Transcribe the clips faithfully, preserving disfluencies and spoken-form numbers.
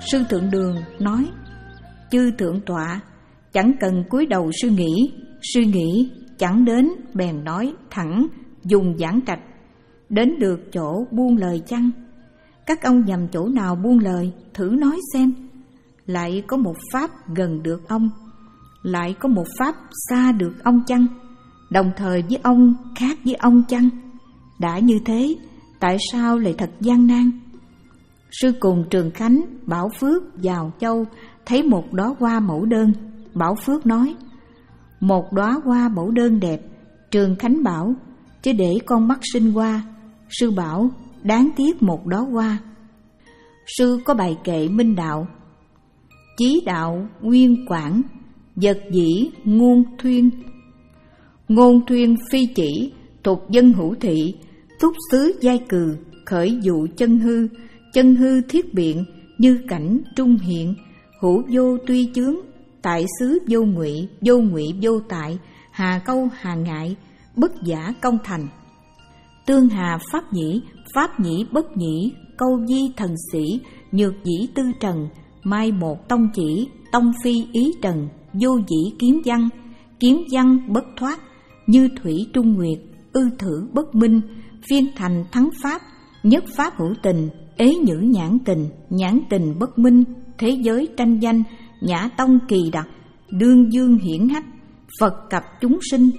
Sư Thượng Đường nói: chư thượng tọa, chẳng cần cúi đầu suy nghĩ, suy nghĩ chẳng đến bèn nói thẳng, dùng giảng trạch. Đến được chỗ buông lời chăng? Các ông nhầm chỗ nào buông lời, thử nói xem. Lại có một pháp gần được ông, lại có một pháp xa được ông chăng? Đồng thời với ông, khác với ông chăng? Đã như thế, tại sao lại thật gian nan? Sư cùng Trường Khánh, Bảo Phước vào châu, thấy một đóa hoa mẫu đơn. Bảo Phước nói: một đóa hoa mẫu đơn đẹp. Trường Khánh bảo: chứ để con mắt sinh hoa. Sư bảo: đáng tiếc một đóa hoa. Sư có bài kệ minh đạo: chí đạo nguyên quảng, vật dĩ ngôn thuyên. Ngôn thuyên phi chỉ, tục dân hữu thị, túc xứ giai cừ, khởi dụ chân hư. Chân hư thiết biện, như cảnh trung hiện. Hữu vô tuy chướng, tại xứ vô ngụy. Vô ngụy vô tại, hà câu hà ngại, bất giả công thành. Tương hà pháp nhĩ, pháp nhĩ bất nhĩ, câu di thần sĩ. Nhược dĩ tư trần, mai một tông chỉ, tông phi ý trần. Vô dĩ kiếm văn, kiếm văn bất thoát, như thủy trung nguyệt, ư thử bất minh. Phiên thành thắng pháp, nhất pháp hữu tình, ế nhữ nhãn tình, nhãn tình bất minh. Thế giới tranh danh, nhã tông kỳ đặc, đương dương hiển hách, Phật cập chúng sinh.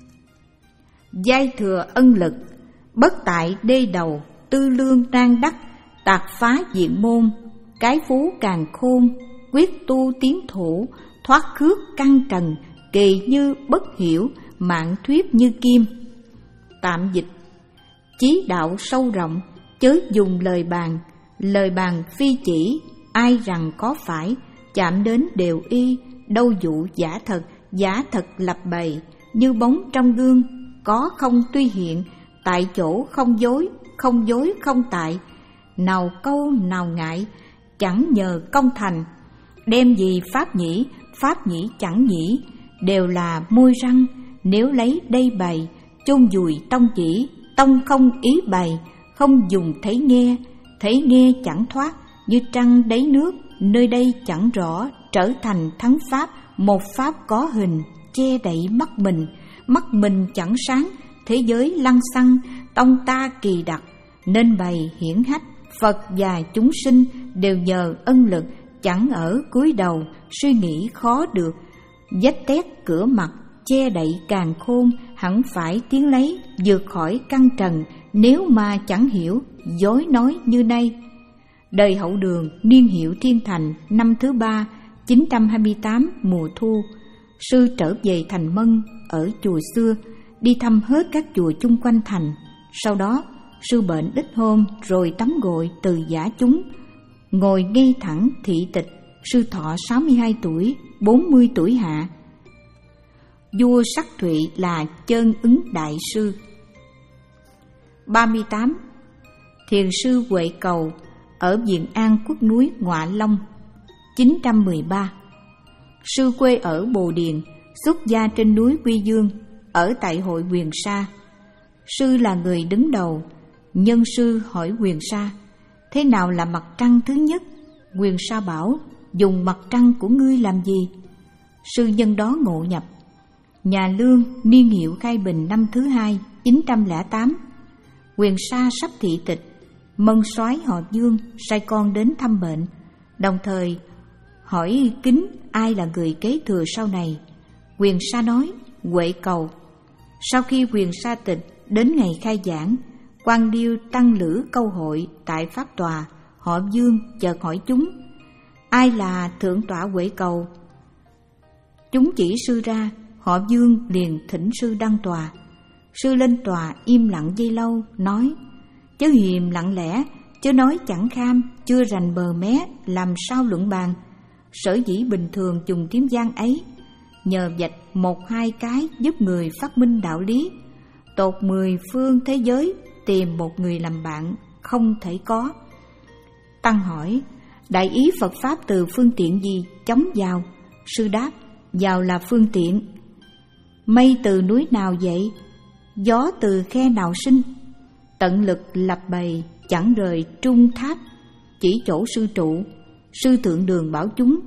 Giai thừa ân lực, bất tại đê đầu, tư lương đang đắc, tạc phá diện môn. Cái phú càng khôn, quyết tu tiến thủ, thoát khước căn trần, kỳ như bất hiểu, mạng thuyết như kim. Tạm dịch: chí đạo sâu rộng, chớ dùng lời bàn. Lời bàn phi chỉ, ai rằng có phải, chạm đến đều y. Đâu dụ giả thật, giả thật lập bày, như bóng trong gương, có không tuy hiện. Tại chỗ không dối, không dối không tại, nào câu nào ngại, chẳng nhờ công thành. Đem gì pháp nhĩ, pháp nhĩ chẳng nhĩ, đều là môi răng. Nếu lấy đây bày, chôn vùi tông chỉ. Tông không ý bày, không dùng thấy nghe. Thấy nghe chẳng thoát, như trăng đáy nước. Nơi đây chẳng rõ, trở thành thắng pháp. Một pháp có hình, che đậy mắt mình. Mắt mình chẳng sáng, thế giới lăng xăng. Tông ta kỳ đặc, nên bày hiển hách. Phật và chúng sinh đều nhờ ân lực, chẳng ở cúi đầu, suy nghĩ khó được. Vách tét cửa mặt, che đậy càn khôn, hẳn phải tiến lấy, vượt khỏi căn trần. Nếu mà chẳng hiểu, dối nói như nay. Đời Hậu Đường, niên hiệu Thiên Thành, năm thứ ba, chín trăm hai mươi tám mùa thu. Sư trở về thành Mân ở chùa xưa, đi thăm hết các chùa chung quanh thành. Sau đó sư bệnh đích hôn, rồi tắm gội từ giả chúng, ngồi ngay thẳng thị tịch. Sư thọ sáu mươi hai tuổi, bốn mươi tuổi hạ. Vua Sắc Thụy là Chơn Ứng đại sư. Ba mươi tám. Thiền sư Huệ Cầu ở Viện An Quốc núi Ngọa Long, chín trăm mười ba. Sư quê ở Bồ Điền, xuất gia trên núi Quy Dương, ở tại hội Huyền Sa. Sư là người đứng đầu. Nhân sư hỏi Huyền Sa: thế nào là mặt trăng thứ nhất? Huyền Sa bảo: dùng mặt trăng của ngươi làm gì? Sư nhân đó ngộ nhập. Nhà Lương, niên hiệu Khai Bình, năm thứ hai, chín trăm lẻ tám. Huyền Sa sắp thị tịch. Mân soái họ Dương sai con đến thăm bệnh, đồng thời hỏi kính ai là người kế thừa sau này. Huyền Sa nói: Huệ Cầu. Sau khi Huyền Sa tịch, đến ngày khai giảng, quan điêu tăng lữ câu hội tại pháp tòa. Họ Dương chợt hỏi chúng: ai là thượng tọa Huệ Cầu? Chúng chỉ sư ra. Họ Dương liền thỉnh sư đăng tòa. Sư lên tòa im lặng giây lâu, nói: chớ hiềm lặng lẽ, chớ nói chẳng kham, chưa rành bờ mé, làm sao luận bàn. Sở dĩ bình thường dùng tiếng gian ấy, nhờ vạch một hai cái giúp người phát minh đạo lý. Tột mười phương thế giới, tìm một người làm bạn không thể có. Tăng hỏi: đại ý Phật Pháp từ phương tiện gì chống vào? Sư đáp: vào là phương tiện. Mây từ núi nào vậy? Gió từ khe nào sinh? Tận lực lập bày, chẳng rời trung tháp. Chỉ chỗ sư trụ, Sư Thượng Đường bảo chúng: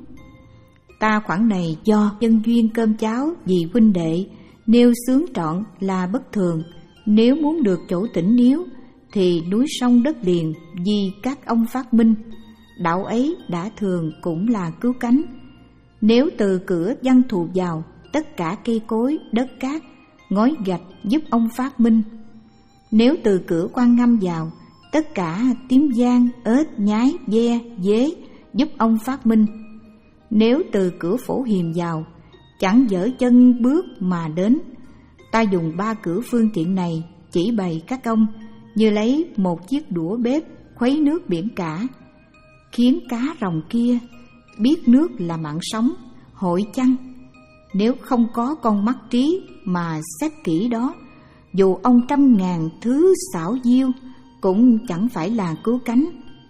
Ta khoản này do nhân duyên cơm cháo vì huynh đệ, nêu xướng trọn là bất thường. Nếu muốn được chỗ tĩnh níu, thì núi sông đất liền vì các ông phát minh. Đạo ấy đã thường cũng là cứu cánh. Nếu từ cửa văn thù vào, tất cả cây cối, đất cát, ngói gạch giúp ông phát minh. Nếu từ cửa Quan Ngâm vào, tất cả tím giang, ếch, nhái, ve, dế giúp ông phát minh. Nếu từ cửa Phổ Hiềm vào, chẳng dở chân bước mà đến. Ta dùng ba cửa phương tiện này chỉ bày các ông, như lấy một chiếc đũa bếp khuấy nước biển cả, khiến cá rồng kia biết nước là mạng sống, hội chăng? Nếu không có con mắt trí mà xét kỹ đó, dù ông trăm ngàn thứ xảo diêu cũng chẳng phải là cứu cánh.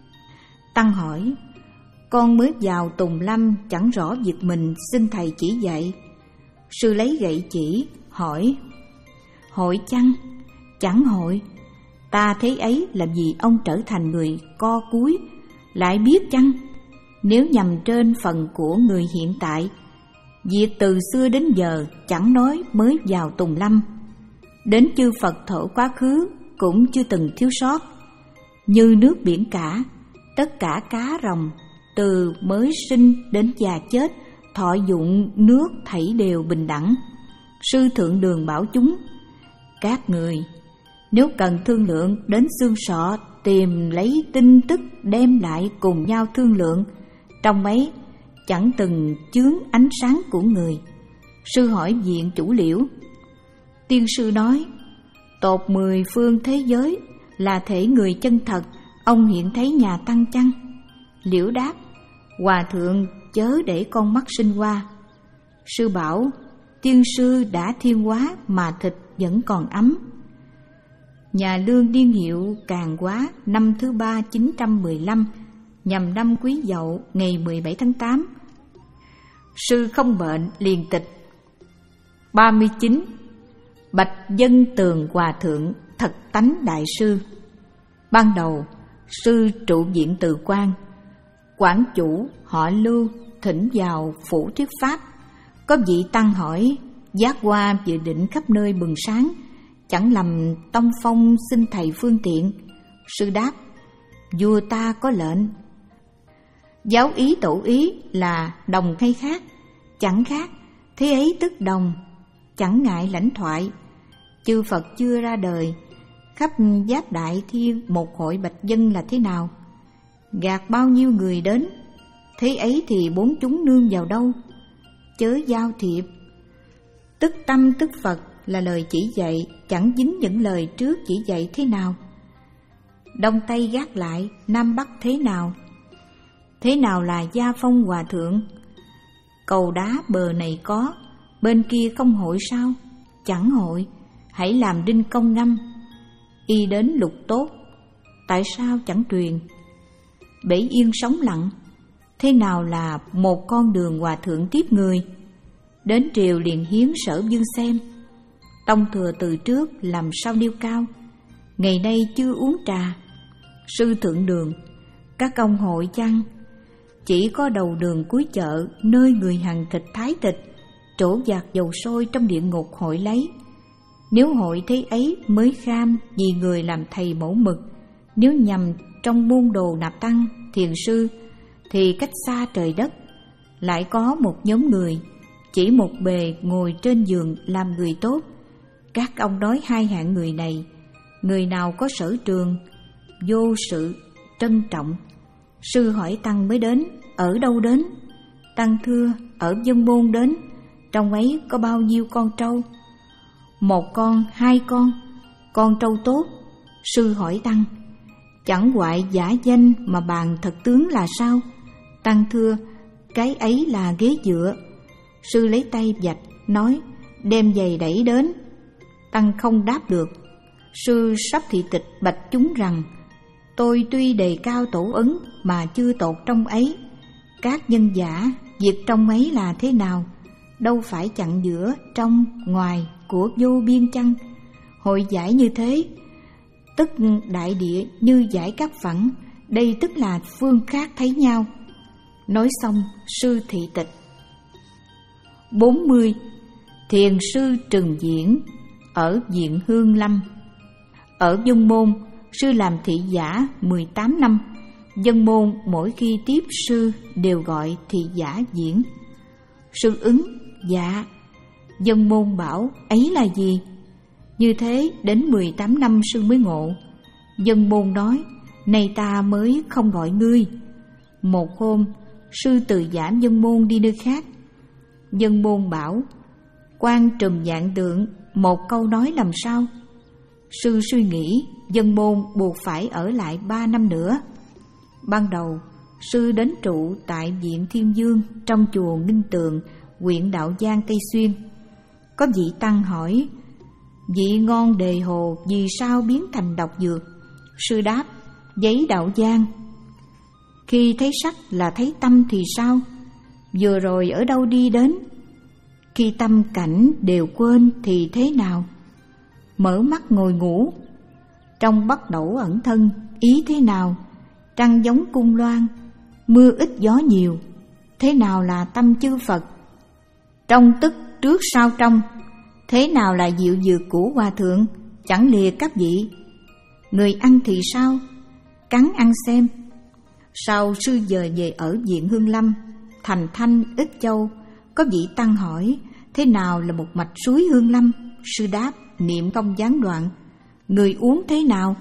Tăng hỏi: Con mới vào Tùng Lâm chẳng rõ việc mình, xin thầy chỉ dạy. Sư lấy gậy chỉ, hỏi: Hội chăng? Chẳng hội. Ta thấy ấy là vì ông trở thành người co cúi, lại biết chăng? Nếu nhằm trên phần của người hiện tại, việc từ xưa đến giờ chẳng nói mới vào Tùng Lâm, đến chư Phật thổ quá khứ cũng chưa từng thiếu sót. Như nước biển cả, tất cả cá rồng từ mới sinh đến già chết, thọ dụng nước thảy đều bình đẳng. Sư Thượng Đường bảo chúng: Các người nếu cần thương lượng, đến xương sọ tìm lấy tin tức đem lại cùng nhau thương lượng. Trong ấy chẳng từng chướng ánh sáng của người. Sư hỏi viện chủ Liễu. Tiên sư nói: Tột mười phương thế giới là thể người chân thật, ông hiện thấy nhà tăng chăng? Liễu đáp: Hòa thượng chớ để con mắt sinh hoa. Sư bảo: Tiên sư đã thiên hóa mà thịt vẫn còn ấm. Nhà Lương niên hiệu Càn Quá, năm thứ ba chín trăm mười lăm, nhằm năm Quý Dậu, ngày mười bảy tháng tám. Sư không bệnh liền tịch. ba mươi chín. Bạch Dân Tường Hòa Thượng thật tánh đại sư. Ban đầu sư trụ viện Từ Quan, quản chủ họ Lưu thỉnh vào phủ thuyết pháp. Có vị tăng hỏi: Giác hoa dự định khắp nơi bừng sáng, chẳng lầm tông phong xin thầy phương tiện. Sư đáp: Vua ta có lệnh. Giáo ý tổ ý là đồng hay khác? Chẳng khác, thế ấy tức đồng, chẳng ngại lãnh thoại. Chư Phật chưa ra đời, khắp Giáp Đại Thiên một hội bạch dân là thế nào? Gạt bao nhiêu người đến, thế ấy thì bốn chúng nương vào đâu? Chớ giao thiệp. Tức tâm tức Phật là lời chỉ dạy, chẳng dính những lời trước chỉ dạy thế nào? Đông Tây gác lại, Nam Bắc thế nào? Thế nào là gia phong hòa thượng? Cầu đá bờ này có, bên kia không hội sao? Chẳng hội, hãy làm đinh công ngâm. Y đến lục tốt, tại sao chẳng truyền? Bể yên sóng lặng, thế nào là một con đường hòa thượng tiếp người? Đến triều liền hiến Sở Dương xem, tông thừa từ trước làm sao điêu cao, ngày nay chưa uống trà. Sư Thượng Đường, các ông hội chăng? Chỉ có đầu đường cuối chợ, nơi người hằng thịt thái thịt, trổ dạt dầu sôi trong địa ngục hội lấy. Nếu hội thế ấy mới kham vì người làm thầy mẫu mực, nếu nhằm trong môn đồ nạp tăng, thiền sư, thì cách xa trời đất. Lại có một nhóm người, chỉ một bề ngồi trên giường làm người tốt. Các ông nói hai hạng người này, người nào có sở trường, vô sự, trân trọng. Sư hỏi tăng mới đến, ở đâu đến? Tăng thưa, ở Vân Môn đến. Trong ấy có bao nhiêu con trâu? Một con, hai con. Con trâu tốt. Sư hỏi tăng, chẳng hoại giả danh mà bàn thật tướng là sao? Tăng thưa, cái ấy là ghế dựa. Sư lấy tay vạch, nói, đem giày đẩy đến. Tăng không đáp được. Sư sắp thị tịch bạch chúng rằng, tôi tuy đề cao tổ ấn mà chưa tột trong ấy. Các nhân giả, việc trong ấy là thế nào? Đâu phải chặn giữa, trong, ngoài của vô biên chăng? Hội giải như thế, tức đại địa như giải các phẳng, đây tức là phương khác thấy nhau. Nói xong, sư thị tịch. Bốn mươi. Thiền sư Trừng Diễn ở Viện Hương Lâm. Ở Vân Môn, sư làm thị giả mười tám năm. Vân Môn mỗi khi tiếp sư đều gọi thị giả Diễn. Sư ứng: dạ. Vân Môn bảo: ấy là gì? Như thế đến mười tám năm sư mới ngộ. Vân Môn nói: nay ta mới không gọi ngươi. Một hôm, sư từ giảm Vân Môn đi nơi khác. Vân Môn bảo: Quan Trùm Vạn Tượng, một câu nói làm sao? Sư suy nghĩ, Vân Môn buộc phải ở lại ba năm nữa. Ban đầu, sư đến trụ tại Viện Thiên Dương trong chùa Nghinh Tường, huyện Đạo Giang, Tây Xuyên. Có vị tăng hỏi: vị ngon đề hồ vì sao biến thành độc dược? Sư đáp: giấy Đạo Giang. Khi thấy sắc là thấy tâm thì sao? Vừa rồi ở đâu đi đến? Khi tâm cảnh đều quên thì thế nào? Mở mắt ngồi ngủ. Trong bắt đẩu ẩn thân, ý thế nào? Trăng giống cung loan, mưa ít gió nhiều. Thế nào là tâm chư Phật? Trong tức trước sau trong. Thế nào là diệu dược của Hòa Thượng? Chẳng lìa các vị. Người ăn thì sao? Cắn ăn xem. Sau sư dời về ở Viện Hương Lâm, Thành Thanh, Ích Châu. Có vị tăng hỏi: thế nào là một mạch suối Hương Lâm? Sư đáp: niệm không gián đoạn. Người uống thế nào?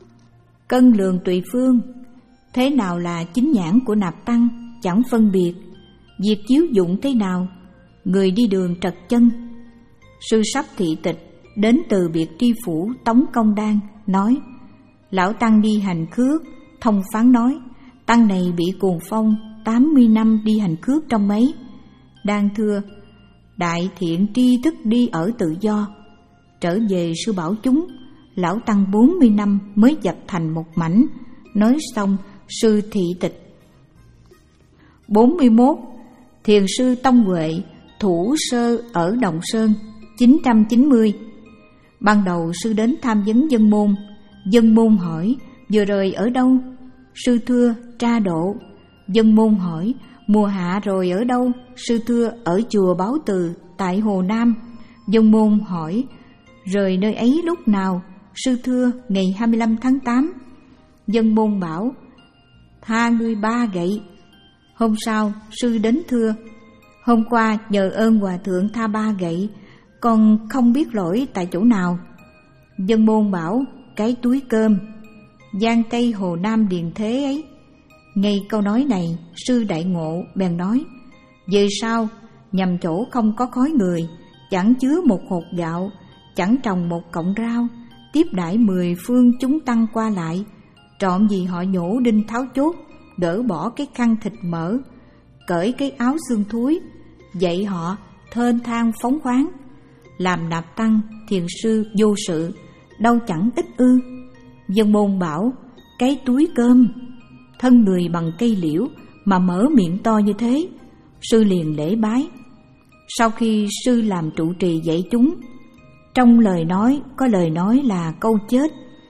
Cân lượng tùy phương. Thế nào là chính nhãn của nạp tăng? Chẳng phân biệt. Việc chiếu dụng thế nào? Người đi đường trật chân. Sư sắp thị tịch, đến từ biệt tri phủ Tống Công Đan, nói: lão tăng đi hành khước. Thông phán nói: tăng này bị cuồng phong, tám mươi năm đi hành khước trong mấy. Đan thưa: đại thiện tri thức đi ở tự do. Trở về sư bảo chúng: lão tăng bốn mươi năm mới dập thành một mảnh. Nói xong, sư thị tịch. Bốn mươi mốt. Thiền sư Tông Huệ, thủ sơ ở Đồng Sơn, chín trăm chín mươi. Ban đầu sư đến tham vấn Vân Môn. Vân Môn hỏi: vừa rồi ở đâu? Sư thưa: Tra Độ. Vân Môn hỏi: mùa hạ rồi ở đâu? Sư thưa: ở chùa Báo Từ tại Hồ Nam. Vân Môn hỏi: rời nơi ấy lúc nào? Sư thưa: ngày hai mươi lăm tháng tám. Vân Môn bảo: tha ngươi ba gậy. Hôm sau, sư đến thưa: hôm qua nhờ ơn Hòa Thượng tha ba gậy, con không biết lỗi tại chỗ nào. Vân Môn bảo: cái túi cơm, giang cây Hồ Nam Điền Thế ấy. Ngay câu nói này, sư đại ngộ bèn nói: về sau nhằm chỗ không có khói người, chẳng chứa một hột gạo, chẳng trồng một cọng rau, tiếp đãi mười phương chúng tăng qua lại, trọn vì họ nhổ đinh tháo chốt, gỡ bỏ cái khăn thịt mỡ, cởi cái áo xương thúi, dạy họ thênh thang phóng khoáng. Làm nạp tăng, thiền sư vô sự, đâu chẳng ít ư? Vân Môn bảo: cái túi cơm, thân người bằng cây liễu mà mở miệng to như thế. Sư liền lễ bái. Sau khi sư làm trụ trì dạy chúng, trong lời nói có lời nói là câu chết,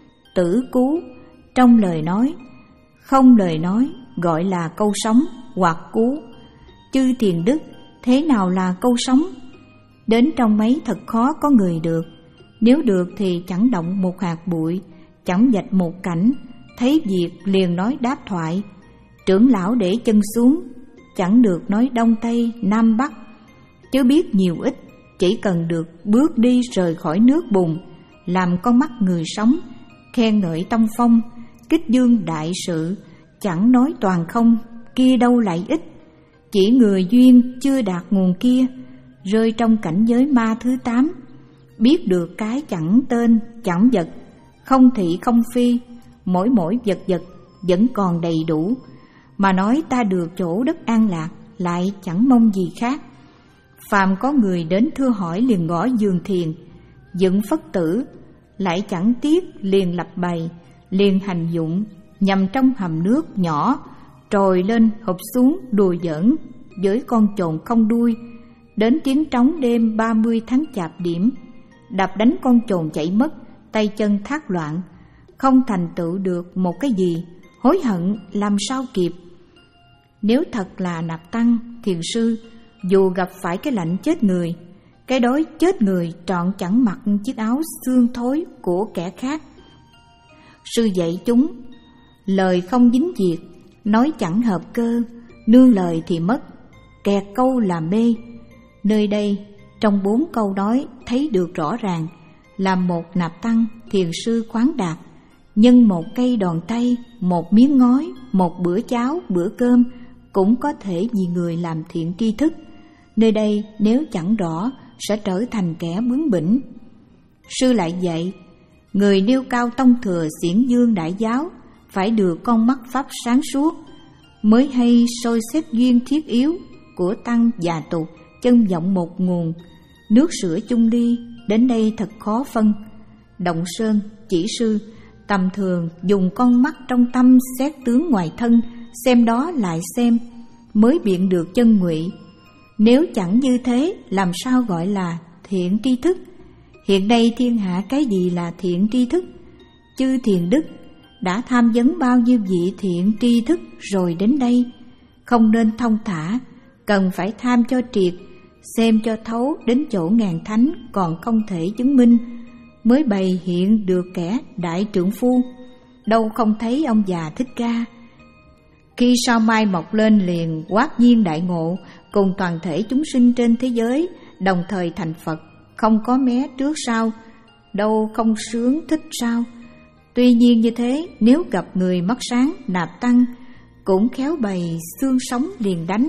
tử cứu. Trong lời nói không lời nói gọi là câu sống hoặc cứu. Chư thiền đức, thế nào là câu sống? Đến trong mấy thật khó có người được. Nếu được thì chẳng động một hạt bụi, chẳng vạch một cảnh, thấy việc liền nói đáp thoại. Trưởng lão để chân xuống, chẳng được nói đông tây nam bắc, chứ biết nhiều ít, chỉ cần được bước đi rời khỏi nước bùn, làm con mắt người sống, khen ngợi tông phong, kích dương đại sự, chẳng nói toàn không, kia đâu lại ít. Chỉ người duyên chưa đạt nguồn kia, rơi trong cảnh giới ma thứ tám, biết được cái chẳng tên chẳng vật, không thị không phi, mỗi mỗi vật vật vẫn còn đầy đủ, mà nói ta được chỗ đất an lạc, lại chẳng mong gì khác. Phàm có người đến thưa hỏi liền gõ giường thiền, dựng phất tử, lại chẳng tiếc liền lập bày, liền hành dụng, nhằm trong hầm nước nhỏ, trồi lên hụp xuống đùa giỡn với con chồn không đuôi. Đến tiếng trống đêm ba mươi tháng chạp điểm, đập đánh con chồn chạy mất, tay chân thác loạn, không thành tựu được một cái gì, hối hận làm sao kịp. Nếu thật là nạp tăng, thiền sư, dù gặp phải cái lạnh chết người, cái đói chết người, trọn chẳng mặc chiếc áo xương thối của kẻ khác. Sư dạy chúng, lời không dính diệt, nói chẳng hợp cơ, nương lời thì mất, kẹt câu là mê. Nơi đây, trong bốn câu nói thấy được rõ ràng là một nạp tăng, thiền sư khoáng đạt, nhân một cây đòn tay, một miếng ngói, một bữa cháo, bữa cơm cũng có thể vì người làm thiện tri thức. Nơi đây nếu chẳng rõ sẽ trở thành kẻ bướng bỉnh. Sư lại dạy, người nêu cao tông thừa xiển dương đại giáo phải được con mắt pháp sáng suốt, mới hay soi xét duyên thiết yếu của tăng và tục, chân vọng một nguồn, nước sữa chung ly, đến đây thật khó phân. Động Sơn chỉ sư tầm thường dùng con mắt trong tâm xét tướng ngoài thân, xem đó lại xem, mới biện được chân ngụy. Nếu chẳng như thế, làm sao gọi là thiện tri thức? Hiện nay thiên hạ cái gì là thiện tri thức? Chư thiền đức đã tham vấn bao nhiêu vị thiện tri thức rồi đến đây, không nên thông thả, cần phải tham cho triệt, xem cho thấu đến chỗ ngàn thánh còn không thể chứng minh, mới bày hiện được kẻ đại trượng phu. Đâu không thấy ông già Thích Ca, khi sao mai mọc lên liền quát nhiên đại ngộ, cùng toàn thể chúng sinh trên thế giới đồng thời thành Phật, không có mé trước sau, đâu không sướng thích sao. Tuy nhiên như thế, nếu gặp người mắt sáng nạp tăng, cũng khéo bày xương sống liền đánh.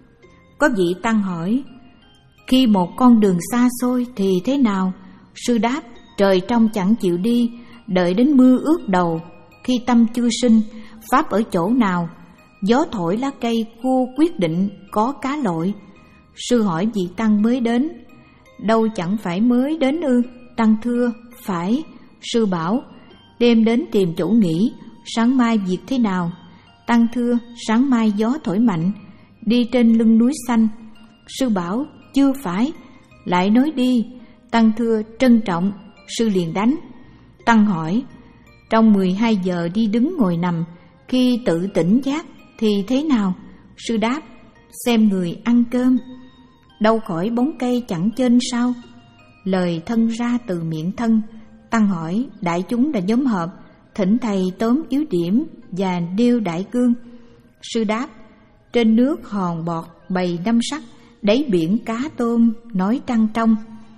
Có vị tăng hỏi, khi một con đường xa xôi thì thế nào? Sư đáp, trời trong chẳng chịu đi, đợi đến mưa ướt đầu. Khi tâm chưa sinh, pháp ở chỗ nào? Gió thổi lá cây cua quyết định có cá lội. Sư hỏi vị tăng mới đến, đâu chẳng phải mới đến ư? Tăng thưa, phải. Sư bảo, đêm đến tìm chỗ nghỉ, sáng mai việc thế nào? Tăng thưa, sáng mai gió thổi mạnh, đi trên lưng núi xanh. Sư bảo, chưa phải. Lại nói đi. Tăng thưa, trân trọng. Sư liền đánh. Tăng hỏi, trong mười hai giờ đi đứng ngồi nằm, khi tự tỉnh giác thì thế nào? Sư đáp, xem người ăn cơm. Đâu khỏi bóng cây chẳng chênh sao? Lời thân ra từ miệng thân. Tăng hỏi, đại chúng đã nhóm họp, thỉnh thầy tóm yếu điểm và nêu đại cương. Sư đáp, trên nước hòn bọt bầy năm sắc, đáy biển cá tôm nói trăng trong.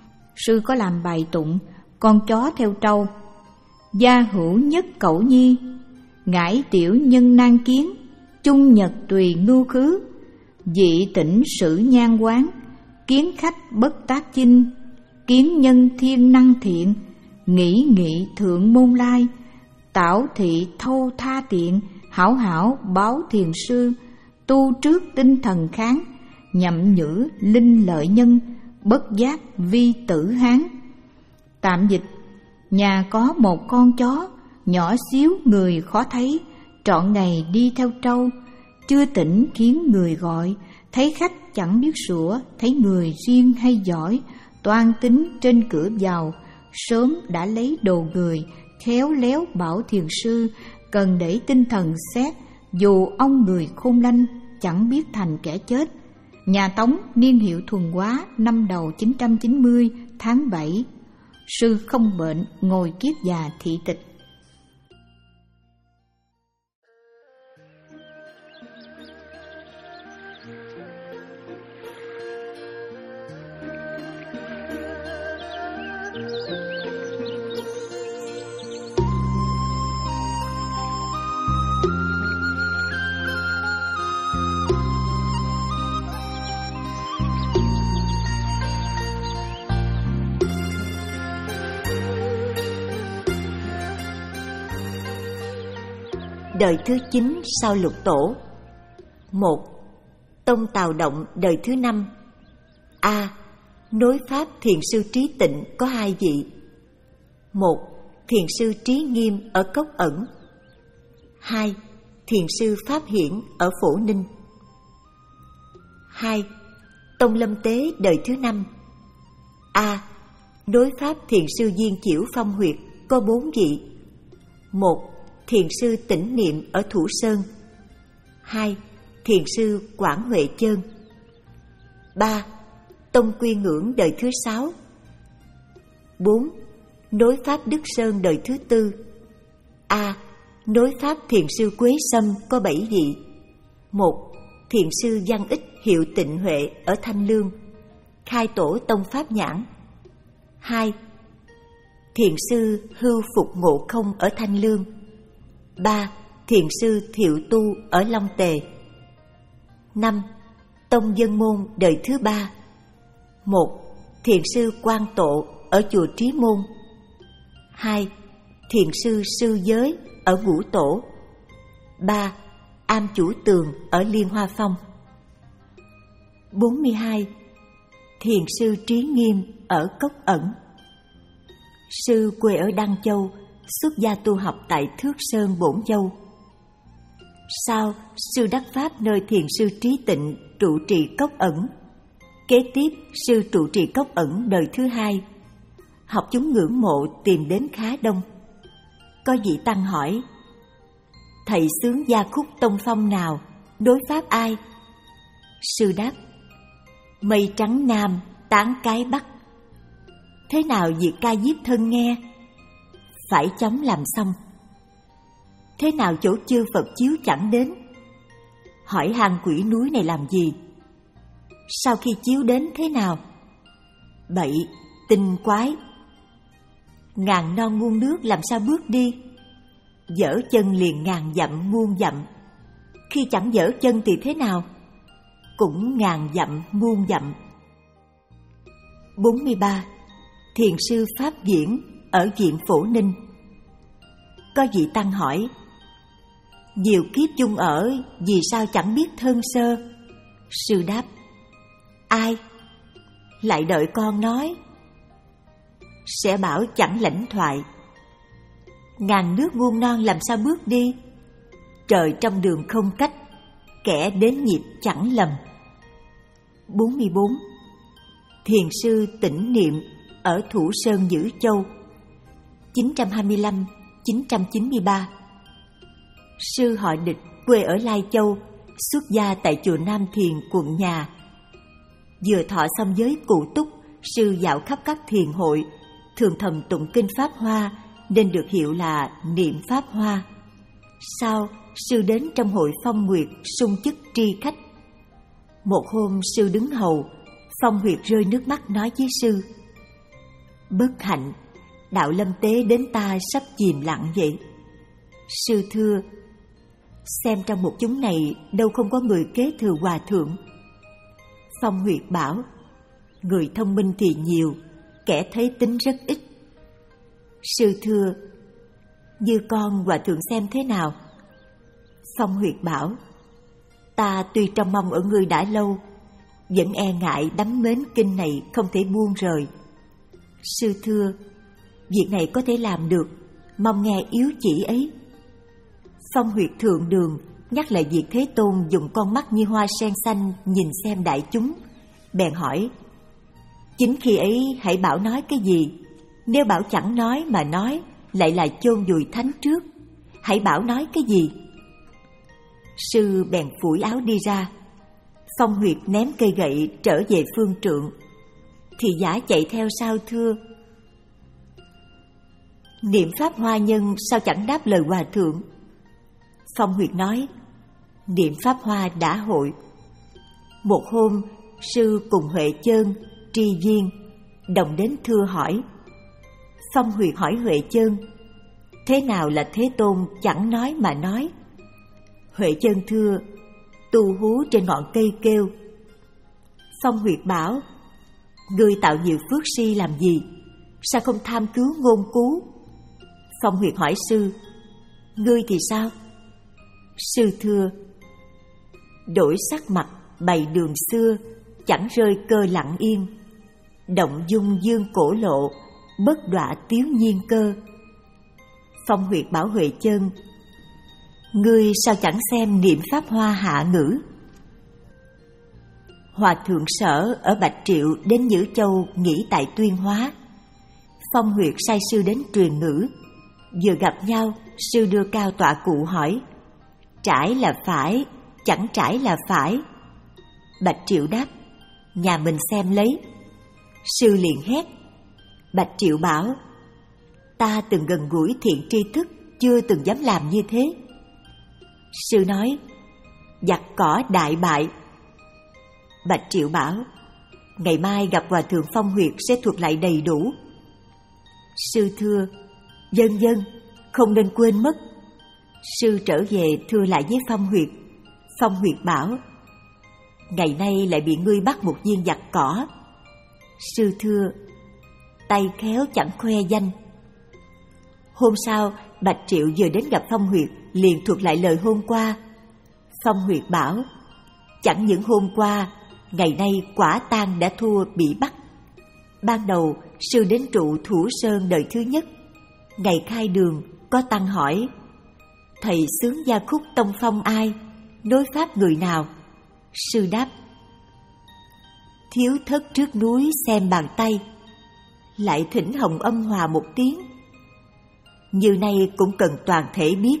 Sư có làm bài tụng, con chó theo trâu. Gia hữu nhất cẩu nhi, ngải tiểu nhân nan kiến, chung nhật tùy ngưu khứ, dị tỉnh sử nhan quán, kiến khách bất tác chinh, kiến nhân thiên năng thiện, nghĩ nghị thượng môn lai, tảo thị thâu tha tiện, hảo hảo báo thiền sư, tu trước tinh thần kháng, nhậm nhữ linh lợi nhân, bất giác vi tử hán. Tạm dịch, nhà có một con chó, nhỏ xíu người khó thấy, trọn ngày đi theo trâu, chưa tỉnh khiến người gọi, thấy khách chẳng biết sủa, thấy người riêng hay giỏi, toan tính trên cửa vào, sớm đã lấy đồ người, khéo léo bảo thiền sư, cần để tinh thần xét, dù ông người khôn lanh, chẳng biết thành kẻ chết. Nhà Tống niên hiệu Thuần Hóa, năm đầu chín trăm chín mươi, tháng bảy. Sư không bệnh, ngồi kiết già thị tịch. Đời thứ chín sau Lục Tổ. Một. Tông Tào Động đời thứ năm. A. Nối pháp thiền sư Trí Tịnh có hai vị. Một. Thiền sư Trí Nghiêm ở Cốc Ẩn. Hai. Thiền sư Pháp Hiển ở Phổ Ninh. Hai. Tông Lâm Tế đời thứ năm. A. Nối pháp thiền sư Viên Chiểu Phong Huyệt có bốn vị. Một. Thiền sư Tĩnh Niệm ở Thủ Sơn. Hai. Thiền sư Quảng Huệ Chơn. Ba. Tông Quy Ngưỡng đời thứ sáu. Bốn. Nối Pháp Đức Sơn đời thứ tư. A. Nối Pháp Thiền sư Quế Sâm có bảy vị. Một. Thiền sư Văn Ích hiệu Tịnh Huệ ở Thanh Lương, khai tổ tông Pháp Nhãn. Hai. Thiền sư Hưu Phục Ngộ Không ở Thanh Lương. Ba. Thiền sư Thiệu Tu ở Long Tề. Năm. Tông Dân Môn đời thứ ba. Một. Thiền sư Quang Tộ ở chùa Trí Môn. Hai. Thiền sư Sư Giới ở Ngũ Tổ. Ba. Am Chủ Tường ở Liên Hoa Phong. Bốn mươi hai. Thiền sư Trí Nghiêm ở Cốc Ẩn. Sư quê ở Đăng Châu, xuất gia tu học tại Thước Sơn Bổn Châu. Sau, sư đắc pháp nơi thiền sư Trí Tịnh trụ trì Cốc Ẩn. Kế tiếp, sư trụ trì Cốc Ẩn đời thứ hai. Học chúng ngưỡng mộ tìm đến khá đông. Có vị tăng hỏi: thầy xướng gia khúc tông phong nào, đối pháp ai? Sư đáp: mây trắng Nam, tán cái Bắc. Thế nào việc ca diếp thân nghe? Phải chóng làm xong. Thế nào chỗ chư Phật chiếu chẳng đến? Hỏi hang quỷ núi này làm gì? Sau khi chiếu đến thế nào? Bậy, tinh quái. Ngàn non muôn nước làm sao bước đi? Dở chân liền ngàn dặm muôn dặm. Khi chẳng dở chân thì thế nào? Cũng ngàn dặm muôn dặm. Bốn mươi ba. Thiền sư Pháp Diễn ở Viện Phổ Ninh. Có vị tăng hỏi: nhiều kiếp chung ở, vì sao chẳng biết thân sơ? Sư đáp: ai? Lại đợi con nói. Sẽ bảo chẳng lãnh thoại. Ngàn nước muôn non làm sao bước đi? Trời trong đường không cách, kẻ đến nhịp chẳng lầm. Bốn mươi bốn. Thiền sư Tĩnh Niệm ở Thủ Sơn Giữ Châu. Chín trăm hai mươi lăm đến chín trăm chín mươi ba. Sư họ Địch quê ở Lai Châu, xuất gia tại chùa Nam Thiền, quận Nhà. Vừa thọ xong giới cụ túc, sư dạo khắp các thiền hội, thường thầm tụng kinh Pháp Hoa nên được hiệu là Niệm Pháp Hoa. Sau, sư đến trong hội Phong Nguyệt sung chức tri khách. Một hôm sư đứng hầu, Phong Nguyệt rơi nước mắt nói với sư: bất hạnh, đạo lâm tế đến ta sắp chìm lặng vậy. Sư thưa: xem trong một chúng này đâu không có người kế thừa hòa thượng. Phong Nguyệt bảo: người thông minh thì nhiều, kẻ thấy tính rất ít. Sư thưa: như con hòa thượng xem thế nào? Phong Nguyệt bảo: ta tuy trong mong ở ngươi đã lâu, vẫn e ngại đắm mến kinh này không thể buông rời. Sư thưa: việc này có thể làm được, mong nghe yếu chỉ ấy. Phong Huyệt thượng đường nhắc lại việc Thế Tôn dùng con mắt như hoa sen xanh nhìn xem đại chúng, bèn hỏi: chính khi ấy hãy bảo nói cái gì? Nếu bảo chẳng nói mà nói, lại là chôn vùi thánh trước. Hãy bảo nói cái gì? Sư bèn phủi áo đi ra. Phong Huyệt ném cây gậy trở về phương trượng. Thì giả chạy theo sau thưa: niệm Pháp Hoa nhân sao chẳng đáp lời hòa thượng? Phong Huyệt nói: niệm Pháp Hoa đã hội. Một hôm, sư cùng Huệ Chơn, Tri Viên đồng đến thưa hỏi. Phong Huyệt hỏi Huệ Chơn: thế nào là Thế Tôn chẳng nói mà nói? Huệ Chơn thưa: tu hú trên ngọn cây kêu. Phong Huyệt bảo: ngươi tạo nhiều phước si làm gì? Sao không tham cứu ngôn cứu? Phong Huyệt hỏi sư: ngươi thì sao? Sư thưa: đổi sắc mặt bày đường xưa, chẳng rơi cơ lặng yên. Động dung dương cổ lộ, bất đọa tiếu nhiên cơ. Phong Huyệt bảo Huệ Chơn: ngươi sao chẳng xem niệm Pháp Hoa hạ ngữ? Hòa thượng Sở ở Bạch Triệu đến Nhữ Châu nghỉ tại Tuyên Hóa. Phong Huyệt sai sư đến truyền ngữ. Vừa gặp nhau, sư đưa cao tọa cụ hỏi: trải là phải, chẳng trải là phải. Bạch Triệu đáp: nhà mình xem lấy. Sư liền hét. Bạch Triệu bảo: ta từng gần gũi thiện tri thức, chưa từng dám làm như thế. Sư nói: giặc cỏ đại bại. Bạch Triệu bảo: ngày mai gặp Hòa thượng Phong Huyệt sẽ thuật lại đầy đủ. Sư thưa: vâng vâng, không nên quên mất. Sư trở về thưa lại với Phong Huyệt. Phong Huyệt bảo: ngày nay lại bị ngươi bắt một viên giặc cỏ. Sư thưa: tay khéo chẳng khoe danh. Hôm sau, Bạch Triệu vừa đến gặp Phong Huyệt, liền thuật lại lời hôm qua. Phong Huyệt bảo: chẳng những hôm qua, ngày nay quả tang đã thua bị bắt. Ban đầu, sư đến trụ Thủ Sơn đời thứ nhất. Ngày khai đường, có tăng hỏi: thầy xướng gia khúc tông phong ai? Nối pháp người nào? Sư đáp: thiếu thất trước núi xem bàn tay. Lại thỉnh Hồng Âm hòa một tiếng. Như nay cũng cần toàn thể biết.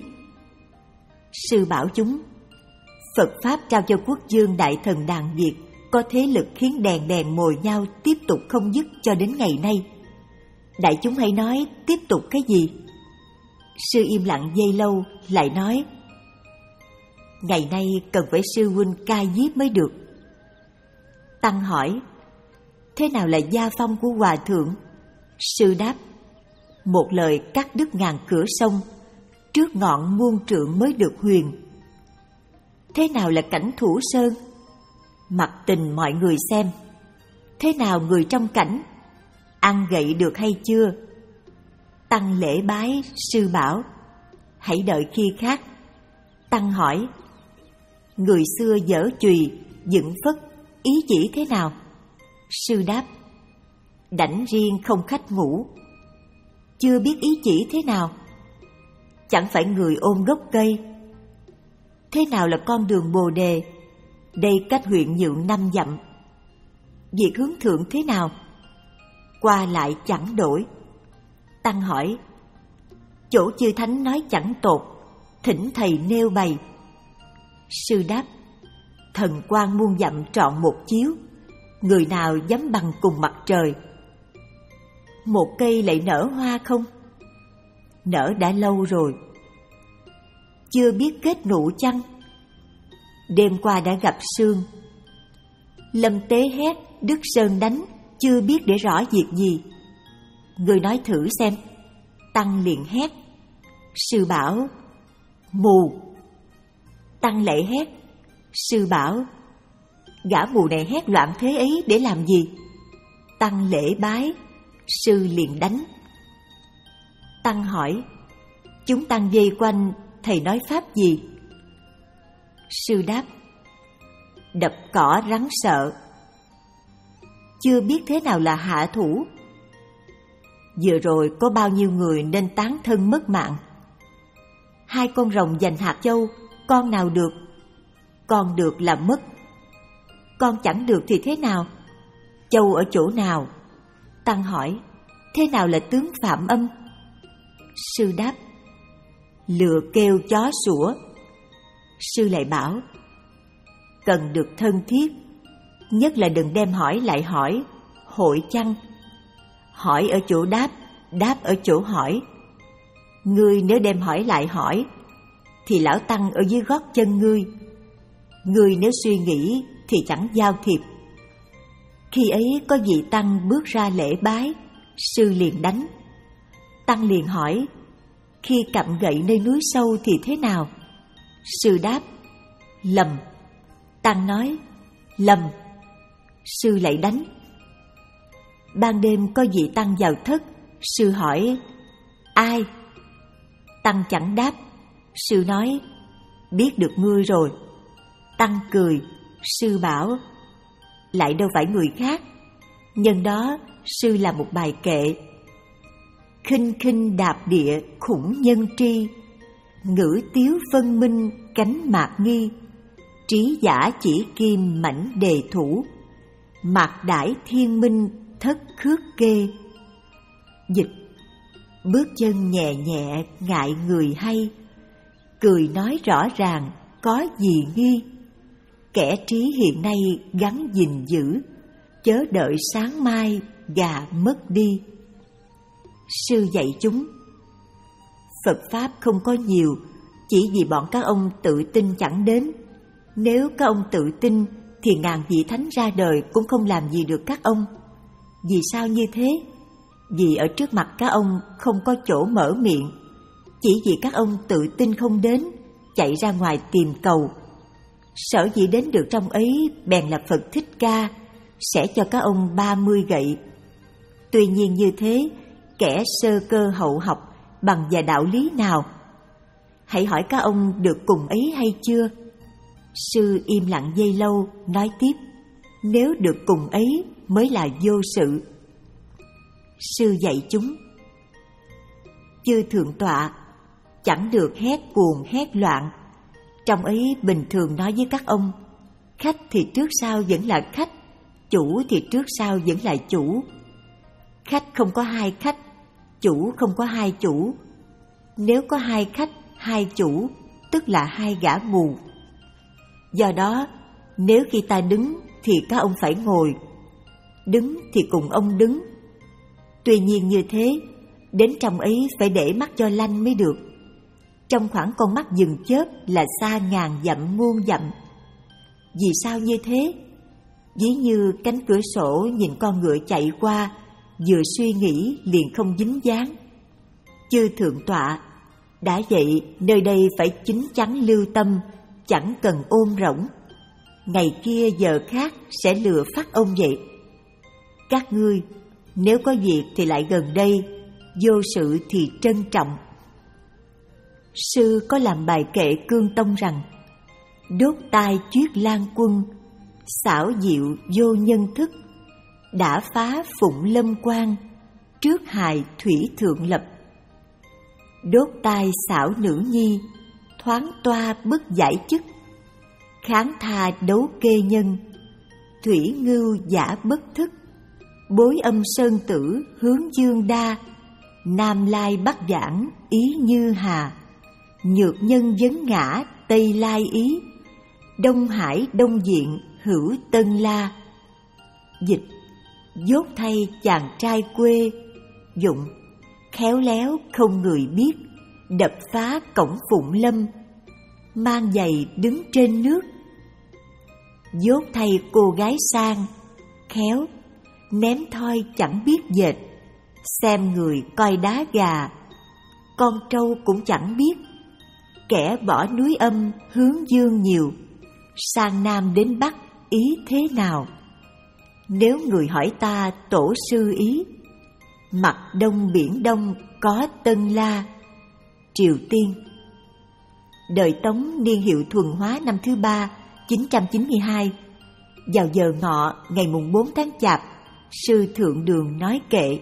Sư bảo chúng: Phật Pháp trao cho quốc dương đại thần đàn Việt, có thế lực khiến đèn đèn mồi nhau tiếp tục không dứt cho đến ngày nay. Đại chúng hãy nói tiếp tục cái gì? Sư im lặng giây lâu, lại nói: ngày nay cần phải sư huynh cai giết mới được. Tăng hỏi: thế nào là gia phong của hòa thượng? Sư đáp: một lời cắt đứt ngàn cửa sông, trước ngọn muôn trượng mới được huyền. Thế nào là cảnh Thủ Sơn? Mặc tình mọi người xem. Thế nào người trong cảnh? Ăn gậy được hay chưa? Tăng lễ bái. Sư bảo: hãy đợi khi khác. Tăng hỏi: người xưa dở chùy, dựng phất, ý chỉ thế nào? Sư đáp: đảnh riêng không khách ngủ. Chưa biết ý chỉ thế nào? Chẳng phải người ôm gốc cây. Thế nào là con đường Bồ Đề? Đây cách huyện Nhượng năm dặm. Việc hướng thượng thế nào? Qua lại chẳng đổi. Tăng hỏi: chỗ chư thánh nói chẳng tột, thỉnh thầy nêu bày. Sư đáp: thần quang muôn dặm trọn một chiếu, người nào dám bằng cùng mặt trời. Một cây lại nở hoa không? Nở đã lâu rồi. Chưa biết kết nụ chăng? Đêm qua đã gặp sương. Lâm Tế hét, Đức Sơn đánh, chưa biết để rõ việc gì. Người nói thử xem. Tăng liền hét. Sư bảo: mù. Tăng lại hét. Sư bảo: gã mù này hét loạn thế ấy để làm gì? Tăng lễ bái. Sư liền đánh. Tăng hỏi: chúng tăng vây quanh, thầy nói pháp gì? Sư đáp: đập cỏ rắn sợ. Chưa biết thế nào là hạ thủ. Vừa rồi có bao nhiêu người nên tán thân mất mạng. Hai con rồng giành hạt châu, con nào được? Con được là mất. Con chẳng được thì thế nào? Châu ở chỗ nào? Tăng hỏi: thế nào là tướng Phạm Âm? Sư đáp: lừa kêu chó sủa. Sư lại bảo: cần được thân thiết, nhất là đừng đem hỏi lại hỏi, hội chăng? Hỏi ở chỗ đáp, đáp ở chỗ hỏi. Ngươi nếu đem hỏi lại hỏi, thì lão Tăng ở dưới gót chân ngươi. Ngươi nếu suy nghĩ thì chẳng giao thiệp. Khi ấy có vị Tăng bước ra lễ bái, sư liền đánh. Tăng liền hỏi: khi cặm gậy nơi núi sâu thì thế nào? Sư đáp: lầm. Tăng nói: lầm. Sư lại đánh. Ban đêm có vị Tăng vào thất, sư hỏi: ai? Tăng chẳng đáp. Sư nói: biết được ngươi rồi. Tăng cười. Sư bảo: lại đâu phải người khác. Nhân đó sư làm một bài kệ: khinh khinh đạp địa khủng nhân tri, ngữ tiếu phân minh cánh mạc nghi, trí giả chỉ kim mảnh đề thủ, mạc đãi thiên minh thất khước kê. Dịch: bước chân nhẹ nhẹ ngại người hay, cười nói rõ ràng có gì nghi. kẻ trí hiện nay gắn gìn giữ, chớ đợi sáng mai gà mất đi. Sư dạy chúng: Phật Pháp không có nhiều, chỉ vì bọn các ông tự tin chẳng đến. Nếu các ông tự tin thì ngàn vị thánh ra đời cũng không làm gì được các ông. Vì sao như thế? Vì ở trước mặt các ông không có chỗ mở miệng. Chỉ vì các ông tự tin không đến, chạy ra ngoài tìm cầu. Sở dĩ đến được trong ấy bèn là Phật Thích Ca sẽ cho các ông ba mươi gậy. Tuy nhiên như thế, kẻ sơ cơ hậu học bằng và đạo lý nào? Hãy hỏi các ông được cùng ấy hay chưa? Sư im lặng giây lâu, nói tiếp: Nếu được cùng ấy mới là vô sự. Sư dạy chúng: Chư Thượng Tọa, chẳng được hét cuồng hét loạn. Trong ấy bình thường nói với các ông, khách thì trước sau vẫn là khách, chủ thì trước sau vẫn là chủ. Khách không có hai khách, chủ không có hai chủ. Nếu có hai khách, hai chủ, tức là hai gã mù. Do đó, nếu khi ta đứng thì các ông phải ngồi, đứng thì cùng ông đứng. Tuy nhiên như thế, đến trong ấy phải để mắt cho lanh mới được. Trong khoảng con mắt dừng chớp là xa ngàn dặm muôn dặm. Vì sao như thế? Ví như cánh cửa sổ nhìn con ngựa chạy qua, vừa suy nghĩ liền không dính dáng. Chư Thượng Tọa, đã vậy nơi đây phải chín chắn lưu tâm, chẳng cần ôm rỗng. Ngày kia giờ khác sẽ lừa phát ông vậy. Các ngươi, nếu có việc thì lại gần đây, vô sự thì trân trọng. Sư có làm bài kệ Cương Tông rằng: Đốt tai chuyết lan quân, xảo diệu vô nhân thức, đã phá phụng lâm quan, trước hài thủy thượng lập. Đốt tai xảo nữ nhi, thoáng toa bất giải chức, kháng tha đấu kê nhân, thủy ngưu giả bất thức, bối âm sơn tử hướng dương đa, nam lai bắc giảng ý như hà, nhược nhân vấn ngã tây lai ý, đông hải đông diện hữu tân la. Dịch: Dốt thay chàng trai quê. Dụng: Khéo léo không người biết, đập phá cổng Phụng Lâm, mang giày đứng trên nước. Dốt thay cô gái sang, khéo, ném thoi chẳng biết dệt, xem người coi đá gà, con trâu cũng chẳng biết. Kẻ bỏ núi âm hướng dương nhiều, sang nam đến bắc ý thế nào? Nếu người hỏi ta tổ sư ý, mặt đông biển đông có Tân La, Triều Tiên. Đời Tống niên hiệu Thuần Hóa năm thứ ba, chín trăm chín mươi hai, vào giờ ngọ ngày mùng bốn tháng Chạp, sư Thượng Đường nói kệ: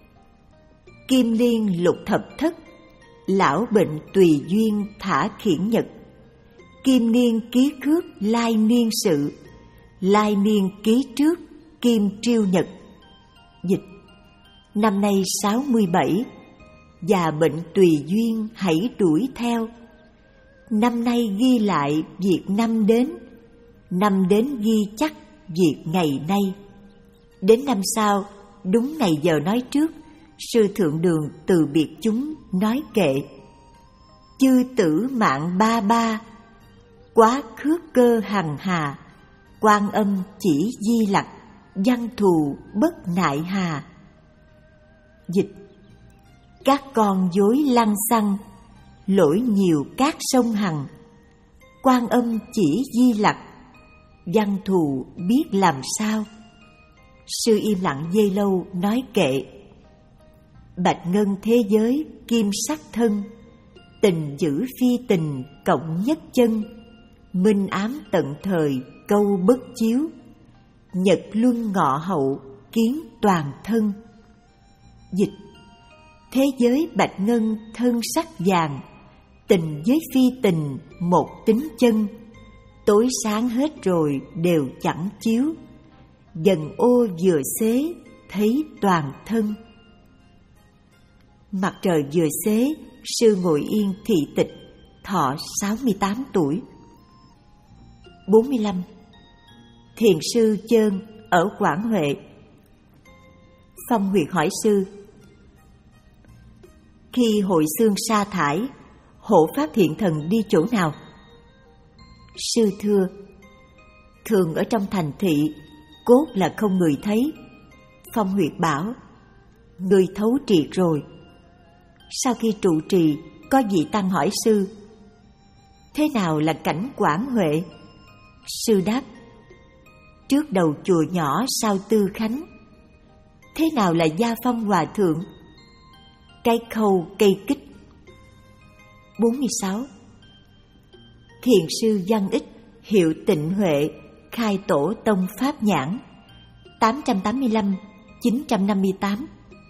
Kim liên lục thập thất, lão bệnh tùy duyên thả khiển nhật. Kim niên ký khước lai niên sự, lai niên ký trước kim triêu nhật. Dịch: Năm nay sáu mươi bảy, và bệnh tùy duyên hãy đuổi theo. Năm nay ghi lại việc năm đến, năm đến ghi chắc việc ngày nay. Đến năm sau, đúng ngày giờ nói trước, sư Thượng Đường từ biệt chúng nói kệ: Chư tử mạng ba ba, quá khước cơ hằng hà, Quan Âm chỉ di lặc, văn thù bất nại hà. Dịch: Các con dối lăng xăng, lỗi nhiều các sông hằng, Quan Âm chỉ di lặc, văn thù biết làm sao. Sư im lặng giây lâu nói kệ: Bạch ngân thế giới kim sắc thân, tình giữ phi tình cộng nhất chân, minh ám tận thời câu bất chiếu, nhật luân ngọ hậu kiến toàn thân. Dịch: Thế giới bạch ngân thân sắc vàng, tình với phi tình một tính chân, tối sáng hết rồi đều chẳng chiếu, dần ô vừa xế thấy toàn thân. Mặt trời vừa xế, sư ngồi yên thị tịch, thọ sáu mươi tám tuổi. bốn mươi lăm. Thiền sư Chơn ở Quảng Huệ. Phong Nguyệt hỏi sư: khi hội xương sa thải, hộ pháp thiện thần đi chỗ nào? Sư thưa: thường ở trong thành thị, cốt là không người thấy. Phong Huyệt bảo: người thấu triệt rồi. Sau khi trụ trì, có vị tăng hỏi sư: thế nào là cảnh Quảng Huệ? Sư đáp: trước đầu chùa nhỏ sau Tư Khánh. Thế nào là Gia Phong Hòa Thượng? Cái khâu cây kích. bốn mươi sáu. Thiền sư Văn Ích, hiệu Tịnh Huệ, khai tổ tông Pháp Nhãn, tám trăm tám mươi lăm đến chín trăm năm mươi tám.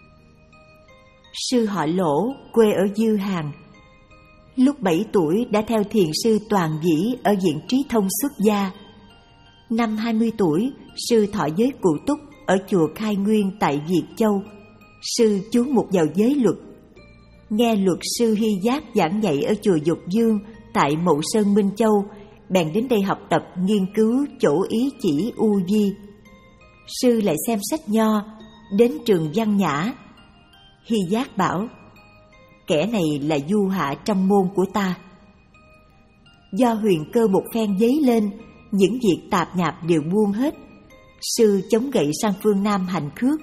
Sư họ Lỗ, quê ở Dư Hàng. Lúc bảy tuổi đã theo thiền sư Toàn Vĩ ở viện Trí Thông xuất gia. Năm hai mươi tuổi, sư thọ giới cụ túc ở chùa Khai Nguyên tại Việt Châu. Sư chú mục vào giới luật. Nghe luật sư Hy Giác giảng dạy ở chùa Dục Dương tại Mậu Sơn Minh Châu, bèn đến đây học tập nghiên cứu chỗ ý chỉ U Di. Sư lại xem sách nho, đến trường Văn Nhã. Hy Giác bảo: kẻ này là du hạ trong môn của ta. Do huyền cơ một phen dấy lên, những việc tạp nhạp đều buông hết. Sư chống gậy sang phương Nam hành khước.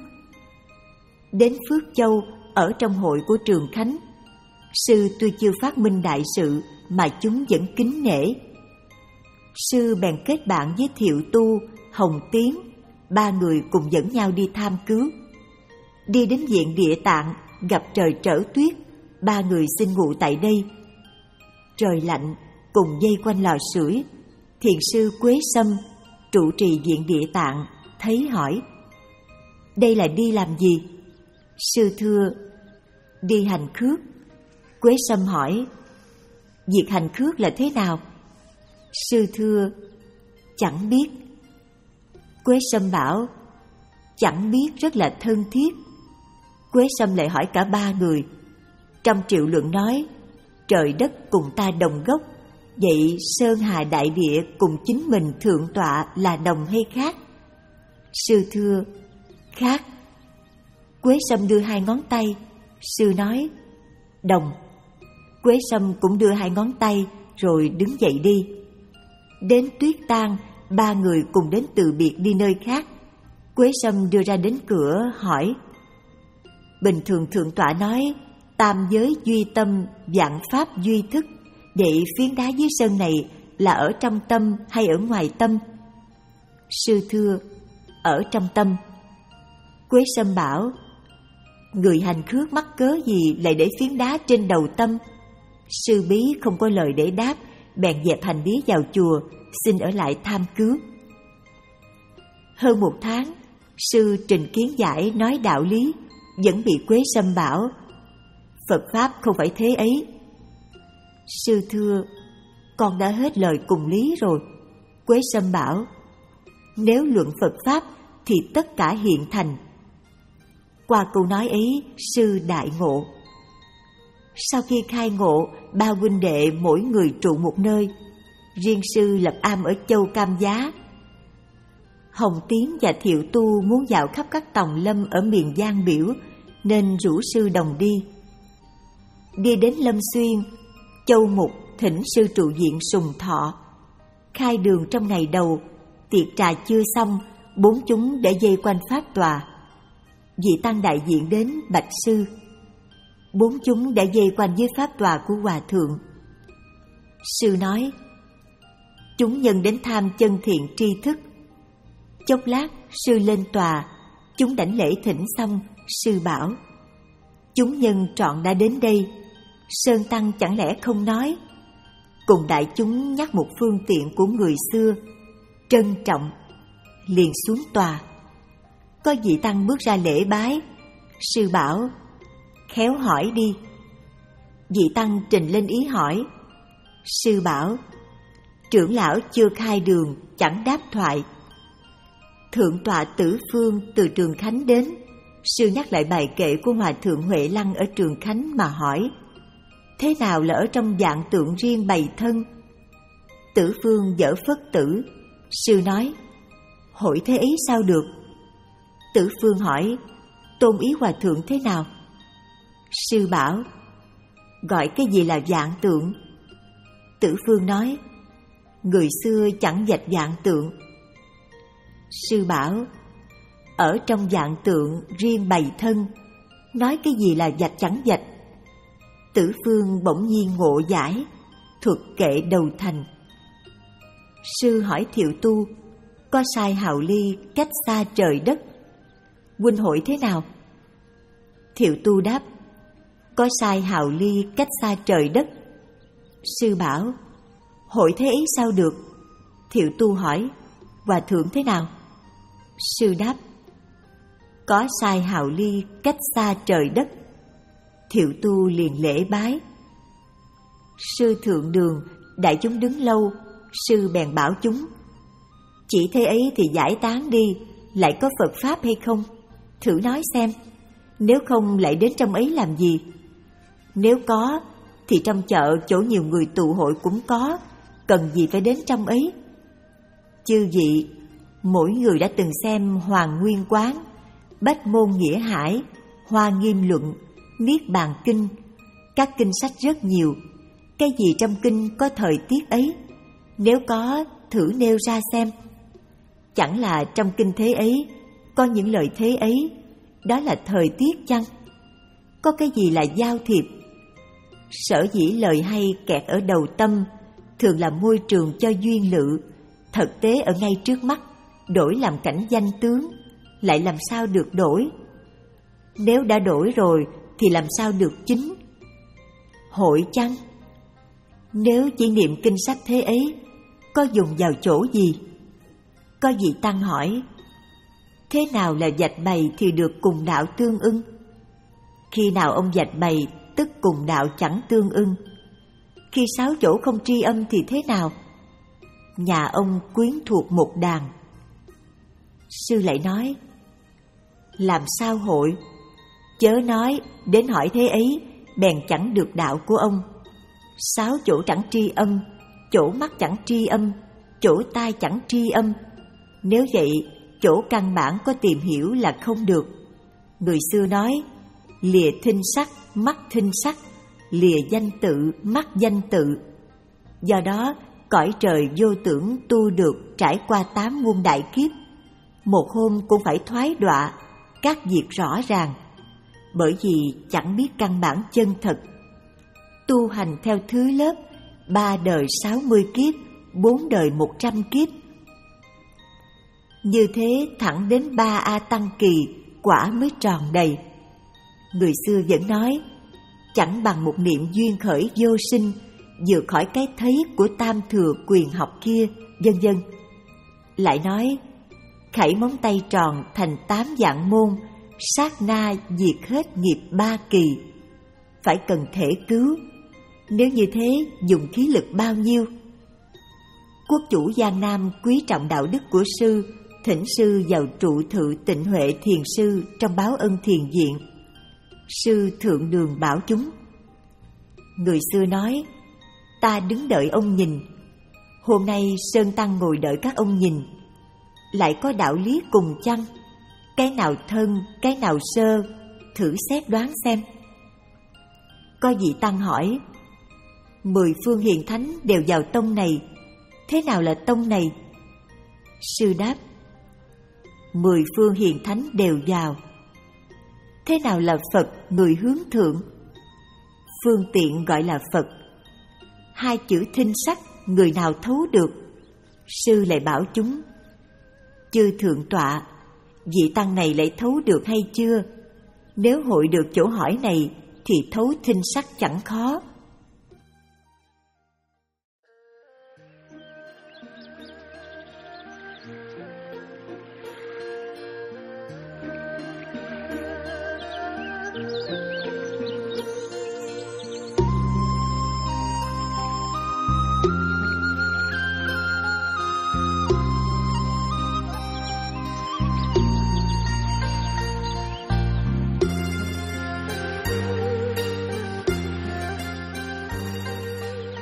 Đến Phước Châu, ở trong hội của Trường Khánh. Sư tuy chưa phát minh đại sự mà chúng vẫn kính nể. Sư bèn kết bạn với Thiệu Tu, Hồng Tiến, ba người cùng dẫn nhau đi tham cứu. Đi đến viện Địa Tạng, gặp trời trở tuyết, ba người xin ngủ tại đây. Trời lạnh, cùng dây quanh lò sưởi. Thiền sư Quế Sâm, trụ trì viện Địa Tạng, thấy hỏi: đây là đi làm gì? Sư thưa: đi hành khước. Quế Sâm hỏi: việc hành khước là thế nào? Sư thưa: chẳng biết. Quế Sâm bảo: chẳng biết rất là thân thiết. Quế Sâm lại hỏi cả ba người. Trong triệu luận nói: trời đất cùng ta đồng gốc, vậy Sơn Hà Đại Địa cùng chính mình Thượng Tọa là đồng hay khác? Sư thưa: khác. Quế Sâm đưa hai ngón tay. Sư nói: đồng. Quế Sâm cũng đưa hai ngón tay rồi đứng dậy đi. Đến tuyết tan, ba người cùng đến từ biệt đi nơi khác. Quế Sâm đưa ra đến cửa hỏi: bình thường Thượng Tọa nói tam giới duy tâm, vạn pháp duy thức, vậy phiến đá dưới sơn này là ở trong tâm hay ở ngoài tâm? Sư thưa: ở trong tâm. Quế Sâm bảo: người hành khước mắc cớ gì lại để phiến đá trên đầu tâm? Sư bí không có lời để đáp, bèn dẹp hành bí vào chùa, xin ở lại tham cứu. Hơn một tháng, sư trình kiến giải nói đạo lý, vẫn bị Quế Sâm bảo: Phật Pháp không phải thế ấy. Sư thưa: con đã hết lời cùng lý rồi. Quế Sâm bảo: nếu luận Phật Pháp thì tất cả hiện thành. Qua câu nói ấy, sư đại ngộ. Sau khi khai ngộ, ba huynh đệ mỗi người trụ một nơi. Riêng sư lập am ở Châu Cam Giá. Hồng Tiến và Thiệu Tu muốn dạo khắp các tòng lâm ở miền Giang Biểu, nên rủ sư đồng đi. Đi đến Lâm Xuyên, Châu Mục thỉnh sư trụ viện Sùng Thọ. Khai đường trong ngày đầu, tiệc trà chưa xong, bốn chúng để dây quanh pháp tòa. Vị tăng đại diện đến bạch sư. Bốn chúng đã dây quanh dưới pháp tòa của hòa thượng. Sư nói: chúng nhân đến tham chân thiện tri thức. Chốc lát, sư lên tòa, chúng đảnh lễ thỉnh xong, sư bảo: chúng nhân trọn đã đến đây, Sơn Tăng chẳng lẽ không nói? Cùng đại chúng nhắc một phương tiện của người xưa, trân trọng, liền xuống tòa. Có vị tăng bước ra lễ bái. Sư bảo: khéo hỏi đi. Vị tăng trình lên ý hỏi. Sư bảo: trưởng lão chưa khai đường, chẳng đáp thoại. Thượng tọa Tử Phương từ Trường Khánh đến. Sư nhắc lại bài kệ của Hòa thượng Huệ Lăng ở Trường Khánh mà hỏi: thế nào là ở trong dạng tượng riêng bày thân? Tử Phương dở phất tử. Sư nói: Hội thế ấy sao được? Tử Phương hỏi, tôn ý hòa thượng thế nào? Sư bảo, gọi cái gì là vạn tượng? Tử Phương nói, người xưa chẳng dạch vạn tượng. Sư bảo, ở trong vạn tượng riêng bày thân, nói cái gì là dạch chẳng dạch? Tử Phương bỗng nhiên ngộ giải, thuật kệ đầu thành. Sư hỏi Thiệu Tu, có sai hào ly cách xa trời đất, huynh hội thế nào? Thiệu Tu đáp, có sai hào ly cách xa trời đất. Sư bảo, hội thế ấy sao được? Thiệu Tu hỏi, hòa thượng thế nào? Sư đáp, có sai hào ly cách xa trời đất. Thiệu Tu liền lễ bái. Sư thượng đường, đại chúng đứng lâu, sư bèn bảo chúng, chỉ thế ấy thì giải tán đi, lại có Phật Pháp hay không? Thử nói xem, nếu không lại đến trong ấy làm gì? Nếu có, thì trong chợ chỗ nhiều người tụ hội cũng có, cần gì phải đến trong ấy? Chư vị, mỗi người đã từng xem Hoàng Nguyên Quán, Bách Môn Nghĩa Hải, Hoa Nghiêm Luận, Niết Bàn Kinh, các kinh sách rất nhiều. Cái gì trong kinh có thời tiết ấy? Nếu có, thử nêu ra xem. Chẳng là trong kinh thế ấy có những lời thế ấy, đó là thời tiết chăng? Có cái gì là giao thiệp? Sở dĩ lời hay kẹt ở đầu tâm, thường là môi trường cho duyên lự, thực tế ở ngay trước mắt, đổi làm cảnh danh tướng, lại làm sao được đổi? Nếu đã đổi rồi thì làm sao được chính? Hội chăng? Nếu chỉ niệm kinh sách thế ấy, có dùng vào chỗ gì? Có vị tăng hỏi, thế nào là vạch bày thì được cùng đạo tương ưng? Khi nào ông vạch bày tức cùng đạo chẳng tương ưng? Khi sáu chỗ không tri âm thì thế nào? Nhà ông quyến thuộc một đàn. Sư lại nói, làm sao hội? Chớ nói đến hỏi thế ấy, bèn chẳng được đạo của ông. Sáu chỗ chẳng tri âm, chỗ mắt chẳng tri âm, chỗ tai chẳng tri âm. Nếu vậy, chỗ căn bản có tìm hiểu là không được. Người xưa nói, lìa thinh sắc, mắt thinh sắc, lìa danh tự, mắt danh tự. Do đó, cõi trời vô tưởng tu được trải qua tám muôn đại kiếp, một hôm cũng phải thoái đọa, các việc rõ ràng, bởi vì chẳng biết căn bản chân thật. Tu hành theo thứ lớp, ba đời sáu mươi kiếp, bốn đời một trăm kiếp. Như thế thẳng đến ba A Tăng Kỳ, quả mới tròn đầy. Người xưa vẫn nói, chẳng bằng một niệm duyên khởi vô sinh, vượt khỏi cái thấy của tam thừa quyền học kia, vân vân. Lại nói, khảy móng tay tròn thành tám vạn môn, sát na diệt hết nghiệp ba kỳ. Phải cần thể cứu, nếu như thế dùng khí lực bao nhiêu? Quốc chủ Giang Nam quý trọng đạo đức của sư, thỉnh sư vào trụ thự Tịnh Huệ Thiền Sư trong báo Ân Thiền Viện. Sư thượng đường bảo chúng. Người xưa nói, ta đứng đợi ông nhìn. Hôm nay Sơn Tăng ngồi đợi các ông nhìn. Lại có đạo lý cùng chăng? Cái nào thân, cái nào sơ, thử xét đoán xem. Có vị Tăng hỏi, mười phương hiền thánh đều vào tông này, thế nào là tông này? Sư đáp, mười phương hiền thánh đều vào. Thế nào là Phật người hướng thượng? Phương tiện gọi là Phật. Hai chữ thinh sắc người nào thấu được? Sư lại bảo chúng, chư thượng tọa, vị tăng này lại thấu được hay chưa? Nếu hội được chỗ hỏi này thì thấu thinh sắc chẳng khó.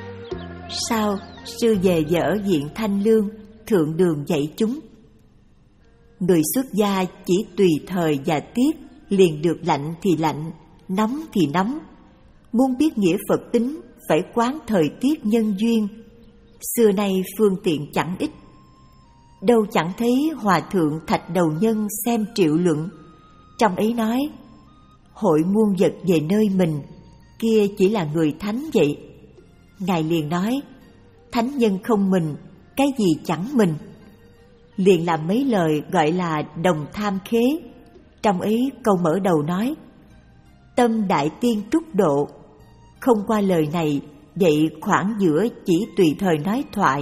Sau, sư về vở viện Thanh Lương, thượng đường dạy chúng. Người xuất gia chỉ tùy thời và tiết, liền được lạnh thì lạnh, nóng thì nóng. Muốn biết nghĩa Phật tính, phải quán thời tiết nhân duyên. Xưa nay phương tiện chẳng ít. Đâu chẳng thấy Hòa Thượng Thạch Đầu Nhân xem triệu luận. Trong ấy nói, hội muôn vật về nơi mình, kia chỉ là người thánh vậy. Ngài liền nói, thánh nhân không mình, cái gì chẳng mình. Liền làm mấy lời gọi là đồng tham khế. Trong ấy câu mở đầu nói, tâm đại tiên trúc độ. Không qua lời này, vậy khoảng giữa chỉ tùy thời nói thoại.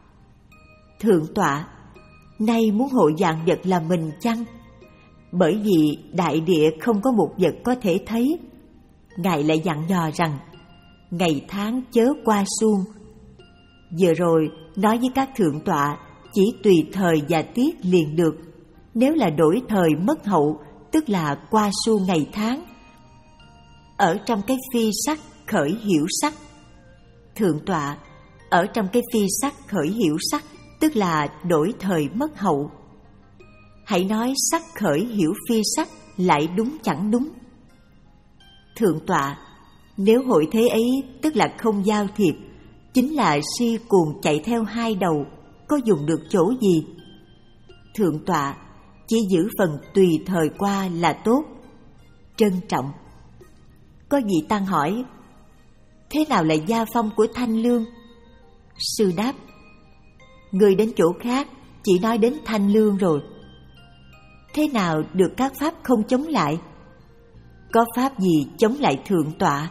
Thượng tọa, nay muốn hội vạn vật là mình chăng? Bởi vì đại địa không có một vật có thể thấy. Ngài lại dặn dò rằng, ngày tháng chớ qua suông. Vừa rồi nói với các thượng tọa, chỉ tùy thời và tiết liền được. Nếu là đổi thời mất hậu, tức là qua suông ngày tháng. Ở trong cái phi sắc khởi hiểu sắc. Thượng tọa, ở trong cái phi sắc khởi hiểu sắc, tức là đổi thời mất hậu. Hãy nói sắc khởi hiểu phi sắc lại đúng chẳng đúng. Thượng tọa, nếu hội thế ấy tức là không giao thiệp, chính là si cuồng chạy theo hai đầu, có dùng được chỗ gì? Thượng tọa, chỉ giữ phần tùy thời qua là tốt. Trân trọng. Có vị tăng hỏi, thế nào là gia phong của Thanh Lương? Sư đáp, người đến chỗ khác chỉ nói đến Thanh Lương rồi. Thế nào được các pháp không chống lại? Có pháp gì chống lại thượng tọa?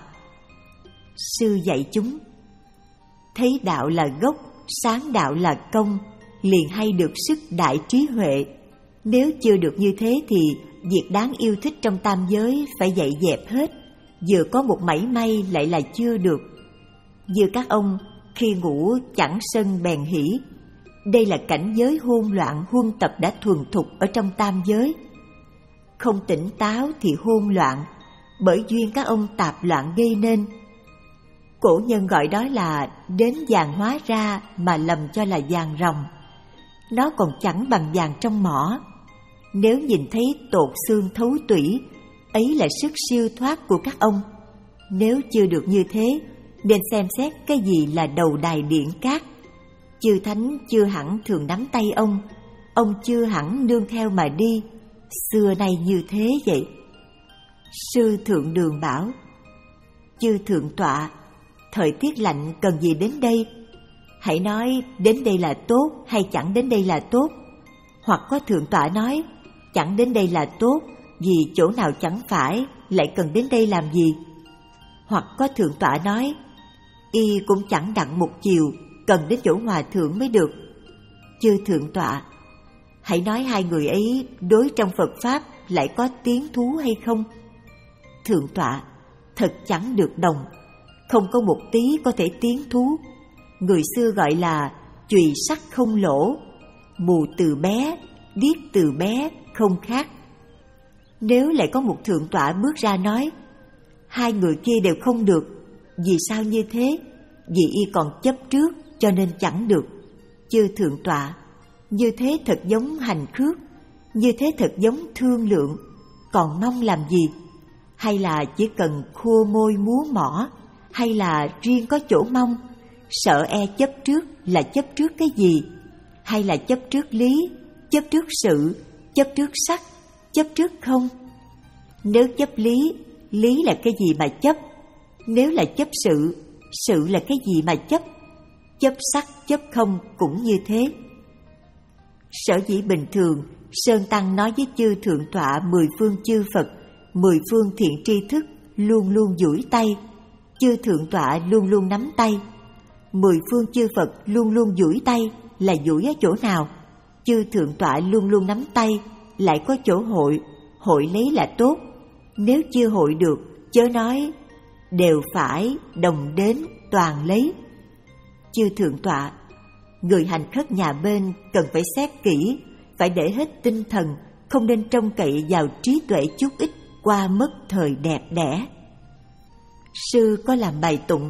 Sư dạy chúng, thấy đạo là gốc, sáng đạo là công, liền hay được sức đại trí huệ. Nếu chưa được như thế thì việc đáng yêu thích trong tam giới phải dạy dẹp hết. Vừa có một mảy may lại là chưa được. Như các ông khi ngủ chẳng sân bèn hỉ. Đây là cảnh giới hôn loạn huân tập đã thuần thục ở trong tam giới. Không tỉnh táo thì hôn loạn, bởi duyên các ông tạp loạn gây nên. Cổ nhân gọi đó là đến vàng hóa ra mà lầm cho là vàng ròng. Nó còn chẳng bằng vàng trong mỏ. Nếu nhìn thấy tột xương thấu tủy, ấy là sức siêu thoát của các ông. Nếu chưa được như thế, nên xem xét cái gì là đầu đài điện cát. Chư thánh chưa hẳn thường nắm tay ông, ông chưa hẳn nương theo mà đi. Xưa nay như thế vậy. Sư Thượng Đường bảo, chư thượng tọa, thời tiết lạnh cần gì đến đây? Hãy nói đến đây là tốt hay chẳng đến đây là tốt. Hoặc có thượng tọa nói, chẳng đến đây là tốt, vì chỗ nào chẳng phải, lại cần đến đây làm gì? Hoặc có thượng tọa nói, y cũng chẳng đặng một chiều, cần đến chỗ hòa thượng mới được. Chư thượng tọa, hãy nói hai người ấy đối trong Phật Pháp lại có tiến thú hay không? Thượng tọa, thật chẳng được đồng, không có một tí có thể tiến thú. Người xưa gọi là chùy sắt không lỗ, mù từ bé, điếc từ bé, không khác. Nếu lại có một thượng tọa bước ra nói, hai người kia đều không được, vì sao như thế? Vì y còn chấp trước cho nên chẳng được. Chư thượng tọa, như thế thật giống hành khước, như thế thật giống thương lượng, còn mong làm gì? Hay là chỉ cần khua môi múa mỏ, hay là riêng có chỗ mong? Sợ e chấp trước là chấp trước cái gì? Hay là chấp trước lý, chấp trước sự, chấp trước sắc, chấp trước không? Nếu chấp lý, lý là cái gì mà chấp? Nếu là chấp sự, sự là cái gì mà chấp? Chấp sắc, chấp không cũng như thế. Sở dĩ bình thường, Sơn Tăng nói với chư thượng tọa mười phương chư Phật, mười phương thiện tri thức luôn luôn duỗi tay, chư thượng tọa luôn luôn nắm tay. Mười phương chư Phật luôn luôn duỗi tay là duỗi ở chỗ nào? Chư thượng tọa luôn luôn nắm tay, lại có chỗ hội, hội lấy là tốt. Nếu chưa hội được, chớ nói đều phải đồng đến toàn lấy. Chư thượng tọa, người hành khất nhà bên cần phải xét kỹ, phải để hết tinh thần, không nên trông cậy vào trí tuệ chút ít qua mất thời đẹp đẽ. Sư có làm bài tụng: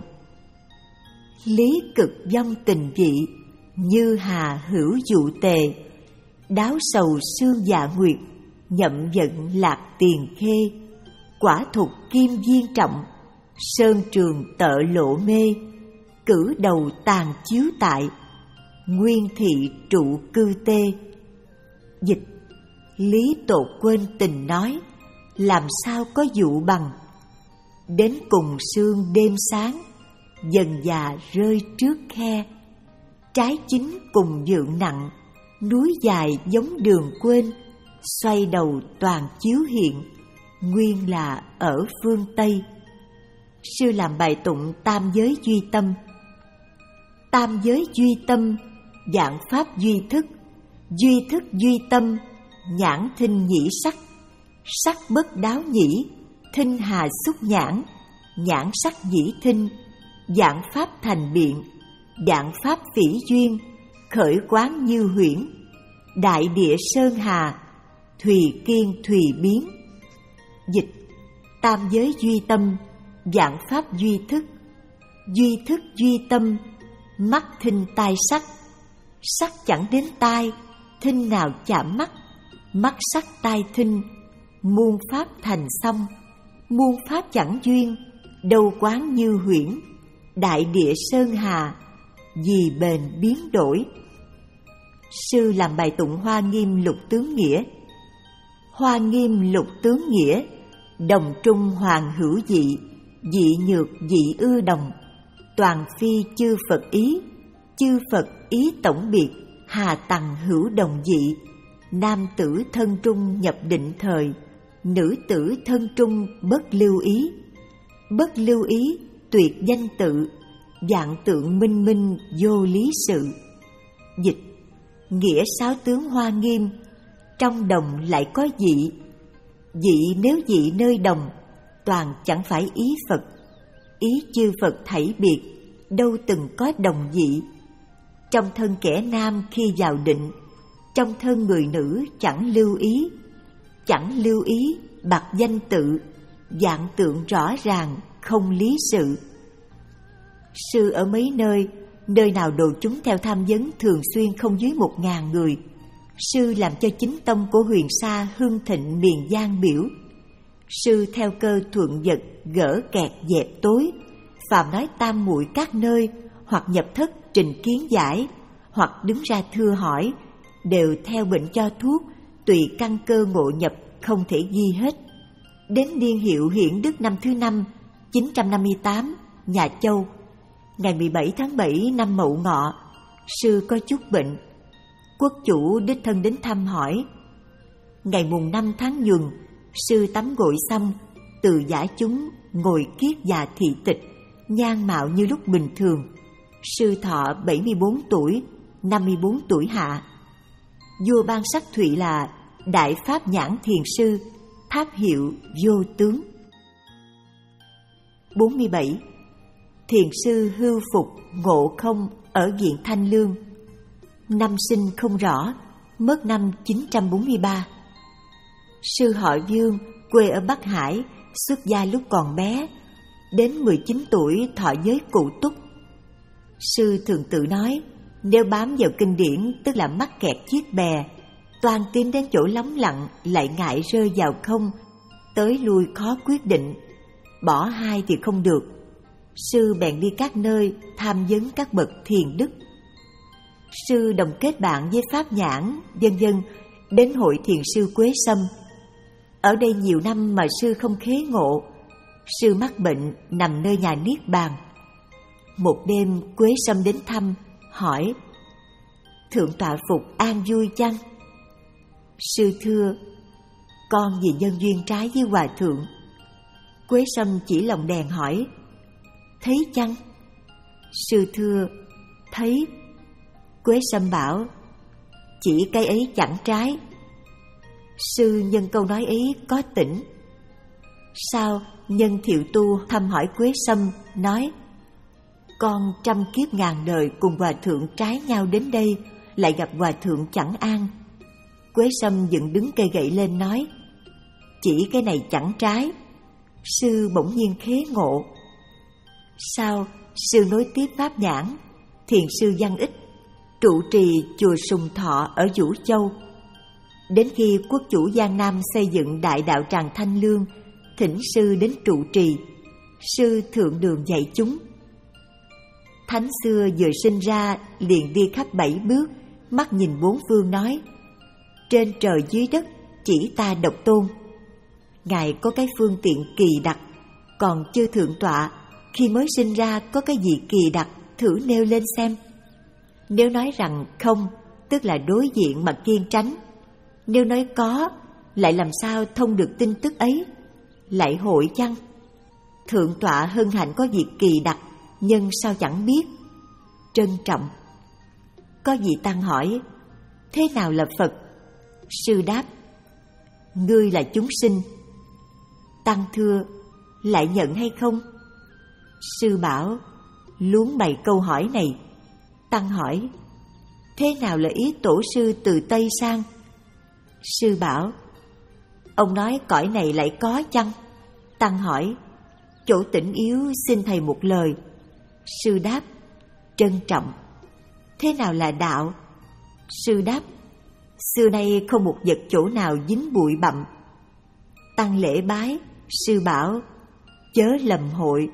lý cực vong tình vị, như hà hữu dụ tề, đáo sầu sương dạ nguyệt, nhậm giận lạc tiền khê. Quả thục kim viên trọng, sơn trường tợ lộ mê. Cử đầu tàn chiếu tại, nguyên thị trụ cư tê. Dịch: lý tột quên tình nói, làm sao có dụ bằng. Đến cùng sương đêm sáng, dần già rơi trước khe. Trái chín cùng dượng nặng, núi dài giống đường quên. Xoay đầu toàn chiếu hiện, nguyên là ở phương Tây. Sư làm bài tụng tam giới duy tâm. Tam giới duy tâm, dạng pháp duy thức. Duy thức duy tâm, nhãn thinh nhĩ sắc. Sắc bất đáo nhĩ, thinh hà xúc nhãn. Nhãn sắc nhĩ thinh, dạng pháp thành biện. Dạng pháp phỉ duyên, khởi quán như huyễn. Đại địa sơn hà, thùy kiên thùy biến. Dịch: tam giới duy tâm, dạng pháp duy thức. Duy thức duy tâm, mắt thinh tai sắc. Sắc chẳng đến tai, thinh nào chạm mắt. Mắt sắc tai thinh, muôn pháp thành xong. Muôn pháp chẳng duyên, đâu quán như huyễn. Đại địa sơn hà, vì bền biến đổi. Sư làm bài tụng Hoa Nghiêm Lục Tướng Nghĩa. Hoa Nghiêm Lục Tướng Nghĩa, đồng trung hoàng hữu dị. Dị nhược dị ư đồng, toàn phi chư Phật ý. Chư Phật ý tổng biệt, hà tằng hữu đồng dị. Nam tử thân trung nhập định thời, nữ tử thân trung bất lưu ý. Bất lưu ý tuyệt danh tự, dạng tượng minh minh vô lý sự. Dịch: nghĩa sáu tướng Hoa Nghiêm, trong đồng lại có dị. Dị nếu dị nơi đồng, toàn chẳng phải ý Phật. Ý chư Phật thảy biệt, đâu từng có đồng dị. Trong thân kẻ nam khi vào định, trong thân người nữ chẳng lưu ý. Chẳng lưu ý bạc danh tự, dạng tượng rõ ràng không lý sự. Sư ở mấy nơi, nơi nào đồ chúng theo tham vấn thường xuyên không dưới một ngàn người. Sư làm cho chính tông của Huyền Sa hưng thịnh miền Giang biểu. Sư theo cơ thuận vật gỡ kẹt dẹp tối, phàm nói tam muội các nơi, hoặc nhập thất trình kiến giải, hoặc đứng ra thưa hỏi, đều theo bệnh cho thuốc, tùy căn cơ ngộ nhập không thể ghi hết. Đến niên hiệu Hiển Đức năm thứ năm, chín trăm năm mươi tám, Nhà Châu, ngày mười bảy tháng bảy năm Mậu Ngọ, sư có chút bệnh. Quốc chủ đích thân đến thăm hỏi. Ngày mùng năm tháng Nhuần, sư tắm gội xong, từ giả chúng ngồi kiết già thị tịch, nhan mạo như lúc bình thường. Sư thọ bảy mươi bốn tuổi, năm mươi bốn tuổi hạ. Vua ban sắc thụy là Đại Pháp Nhãn Thiền Sư, tháp hiệu vô tướng. bốn mươi bảy. Thiền sư hưu phục ngộ không ở viện Thanh Lương. Năm sinh không rõ, mất năm chín trăm bốn mươi ba. Sư họ Dương, quê ở Bắc Hải, xuất gia lúc còn bé, đến mười chín tuổi thọ giới cụ túc. Sư thường tự nói, nếu bám vào kinh điển tức là mắc kẹt chiếc bè, toàn tìm đến chỗ lóng lặng lại ngại rơi vào không, tới lui khó quyết định, bỏ hai thì không được. Sư bèn đi các nơi tham vấn các bậc thiền đức. Sư đồng kết bạn với Pháp Nhãn, vân vân, đến hội thiền sư Quế Sâm. Ở đây nhiều năm mà sư không khế ngộ. Sư mắc bệnh nằm nơi nhà niết bàn. Một đêm Quế Sâm đến thăm, hỏi: thượng tọa phục an vui chăng? Sư thưa: con vì nhân duyên trái với hòa thượng. Quế Sâm chỉ lồng đèn hỏi: thấy chăng? Sư thưa: thấy. Quế Sâm bảo: chỉ cái ấy chẳng trái. Sư nhân câu nói ấy có tỉnh. Sau nhân Thiệu Tu thăm hỏi Quế Sâm, nói: con trăm kiếp ngàn đời cùng hòa thượng trái nhau đến đây, lại gặp hòa thượng chẳng an. Quế Sâm dựng đứng cây gậy lên nói: chỉ cái này chẳng trái. Sư bỗng nhiên khế ngộ. Sau sư nối tiếp Pháp Nhãn, thiền sư Văn Ích trụ trì chùa Sùng Thọ ở Vũ Châu, Đến khi quốc chủ Giang Nam xây dựng đại đạo tràng Thanh Lương, thỉnh sư đến trụ trì. Sư thượng đường dạy chúng. Thánh xưa vừa sinh ra liền đi khắp bảy bước, mắt nhìn bốn phương nói: trên trời dưới đất chỉ ta độc tôn. Ngài có cái phương tiện kỳ đặc, còn chư thượng tọa khi mới sinh ra có cái gì kỳ đặc, thử nêu lên xem. Nếu nói rằng không, tức là đối diện mà kiên tránh. Nếu nói có, lại làm sao thông được tin tức ấy? Lại hội chăng? Thượng tọa hân hạnh có việc kỳ đặc, nhân sao chẳng biết? Trân trọng. Có vị tăng hỏi: thế nào là Phật? Sư đáp: ngươi là chúng sinh. Tăng thưa: lại nhận hay không? Sư bảo: luống bày câu hỏi này. Tăng hỏi: thế nào là ý tổ sư từ Tây sang? Sư bảo: ông nói cõi này lại có chăng? Tăng hỏi: chỗ tỉnh yếu xin thầy một lời. Sư đáp: trân trọng. Thế nào là đạo? Sư đáp: xưa nay không một vật chỗ nào dính bụi bặm. Tăng lễ bái. Sư bảo: chớ lầm hội.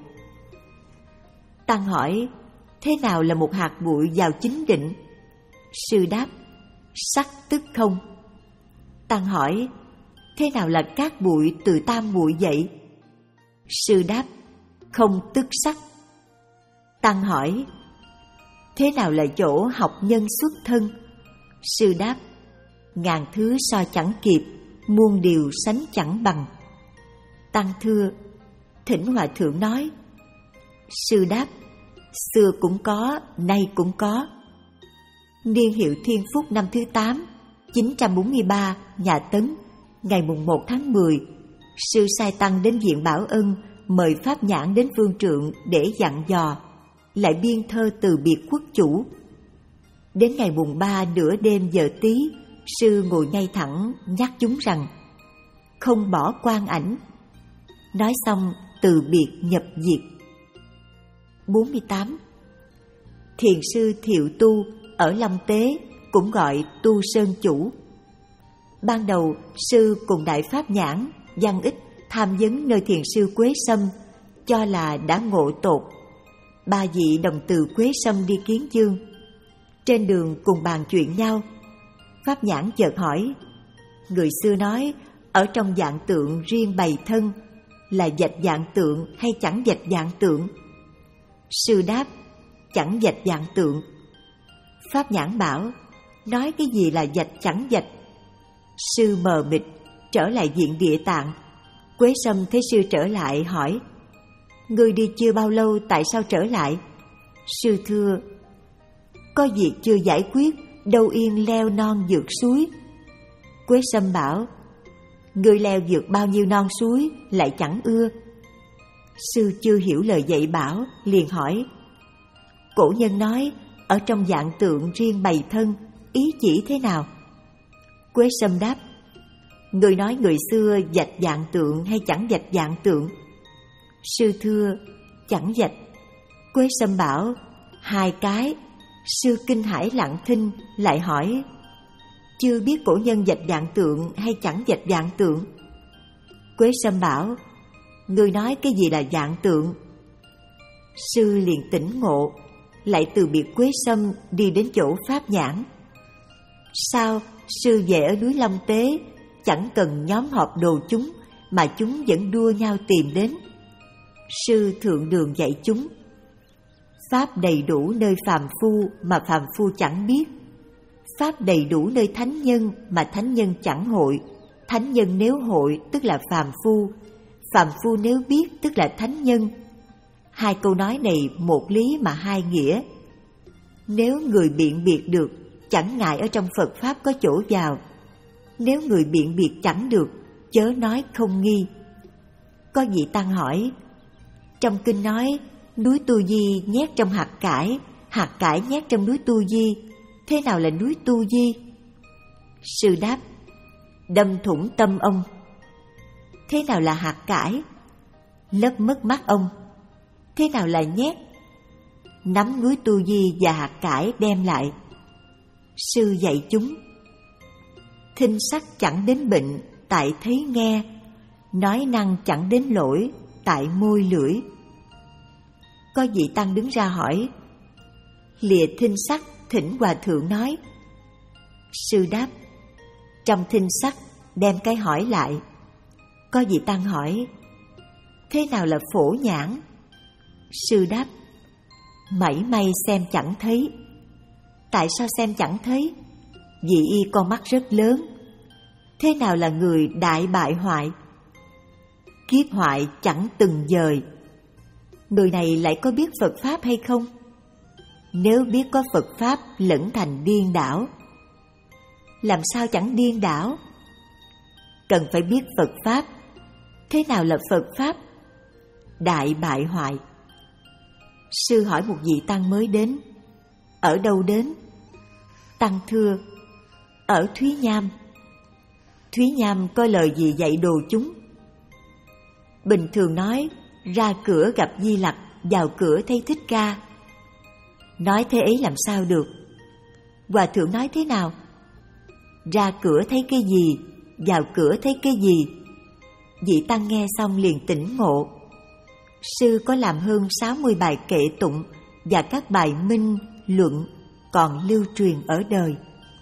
Tăng hỏi: thế nào là một hạt bụi vào chính định? Sư đáp: sắc tức không. Tăng hỏi: thế nào là cát bụi từ tam bụi vậy? Sư đáp: không tức sắc. Tăng hỏi: thế nào là chỗ học nhân xuất thân? Sư đáp: ngàn thứ so chẳng kịp, muôn điều sánh chẳng bằng. Tăng thưa: thỉnh hòa thượng nói. Sư đáp: xưa cũng có, nay cũng có. Niên hiệu Thiên Phúc năm thứ tám, chín trăm bốn mươi ba, nhà Tấn, ngày mùng một tháng mười, sư sai tăng đến viện Bảo Ân mời Pháp Nhãn đến phương trượng để dặn dò, lại biên thơ từ biệt quốc chủ. Đến ngày mùng ba nửa đêm giờ Tý, sư ngồi ngay thẳng nhắc chúng rằng không bỏ quan ảnh. Nói xong từ biệt nhập diệt. bốn mươi tám. Thiền sư Thiệu Tu ở Long Tế, cũng gọi Tu Sơn Chủ. Ban đầu sư cùng Đại Pháp Nhãn, Văn Ích tham vấn nơi thiền sư Quế Sâm, cho là đã ngộ tột. Ba vị đồng từ Quế Sâm đi Kiến Dương. Trên đường cùng bàn chuyện nhau, Pháp Nhãn chợt hỏi: người xưa nói ở trong dạng tượng riêng bày thân, là vạch dạng tượng hay chẳng vạch dạng tượng? Sư đáp: chẳng vạch dạng tượng. Pháp Nhãn bảo: nói cái gì là vạch chẳng vạch? Sư mờ mịt, trở lại viện Địa Tạng. Quế Sâm thấy sư trở lại hỏi: ngươi đi chưa bao lâu, tại sao trở lại? Sư thưa: có việc chưa giải quyết, đâu yên leo non vượt suối. Quế Sâm bảo: ngươi leo vượt bao nhiêu non suối lại chẳng ưa? Sư chưa hiểu lời dạy bảo, liền hỏi: cổ nhân nói ở trong dạng tượng riêng bày thân, ý chỉ thế nào? Quế Sâm đáp: người nói người xưa vạch dạng tượng hay chẳng vạch dạng tượng? Sư thưa: chẳng vạch. Quế Sâm bảo: hai cái. Sư kinh hãi lặng thinh, lại hỏi: chưa biết cổ nhân vạch dạng tượng hay chẳng vạch dạng tượng? Quế Sâm bảo: người nói cái gì là dạng tượng? Sư liền tỉnh ngộ, lại từ biệt Quế Sâm đi đến chỗ Pháp Nhãn. Sau sư về ở núi Long Tế, chẳng cần nhóm họp đồ chúng, mà chúng vẫn đua nhau tìm đến. Sư thượng đường dạy chúng: pháp đầy đủ nơi phàm phu mà phàm phu chẳng biết, pháp đầy đủ nơi thánh nhân mà thánh nhân chẳng hội. Thánh nhân nếu hội tức là phàm phu, phàm phu nếu biết tức là thánh nhân. Hai câu nói này một lý mà hai nghĩa. Nếu người biện biệt được, chẳng ngại ở trong Phật Pháp có chỗ vào. Nếu người biện biệt chẳng được, chớ nói không nghi. Có vị tăng hỏi: trong kinh nói núi Tu Di nhét trong hạt cải, hạt cải nhét trong núi Tu Di, thế nào là núi Tu Di? Sư đáp: đâm thủng tâm ông. Thế nào là hạt cải? Lấp mất mắt ông. Thế nào là nhét? Nắm núi Tu Di và hạt cải đem lại. Sư dạy chúng: thinh sắc chẳng đến bệnh tại thấy nghe, nói năng chẳng đến lỗi tại môi lưỡi. Có vị tăng đứng ra hỏi: lìa thinh sắc thỉnh hòa thượng nói. Sư đáp: trong thinh sắc đem cái hỏi lại. Có vị tăng hỏi: thế nào là phổ nhãn? Sư đáp: mảy may xem chẳng thấy. Tại sao xem chẳng thấy? Vì y con mắt rất lớn. Thế nào là người đại bại hoại? Kiếp hoại chẳng từng dời. Người này lại có biết Phật Pháp hay không? Nếu biết có Phật Pháp lẫn thành điên đảo. Làm sao chẳng điên đảo? Cần phải biết Phật Pháp. Thế nào là Phật Pháp? Đại bại hoại. Sư hỏi một vị tăng mới đến: ở đâu đến? Tăng thưa: ở Thúy Nham. Thúy Nham có lời gì dạy đồ chúng? Bình thường nói ra cửa gặp Di Lặc, vào cửa thấy Thích Ca. Nói thế ấy làm sao được? Hòa thượng nói thế nào? Ra cửa thấy cái gì, vào cửa thấy cái gì? Vị tăng nghe xong liền tỉnh ngộ. Sư có làm hơn sáu mươi bài kệ tụng và các bài minh, luận còn lưu truyền ở đời.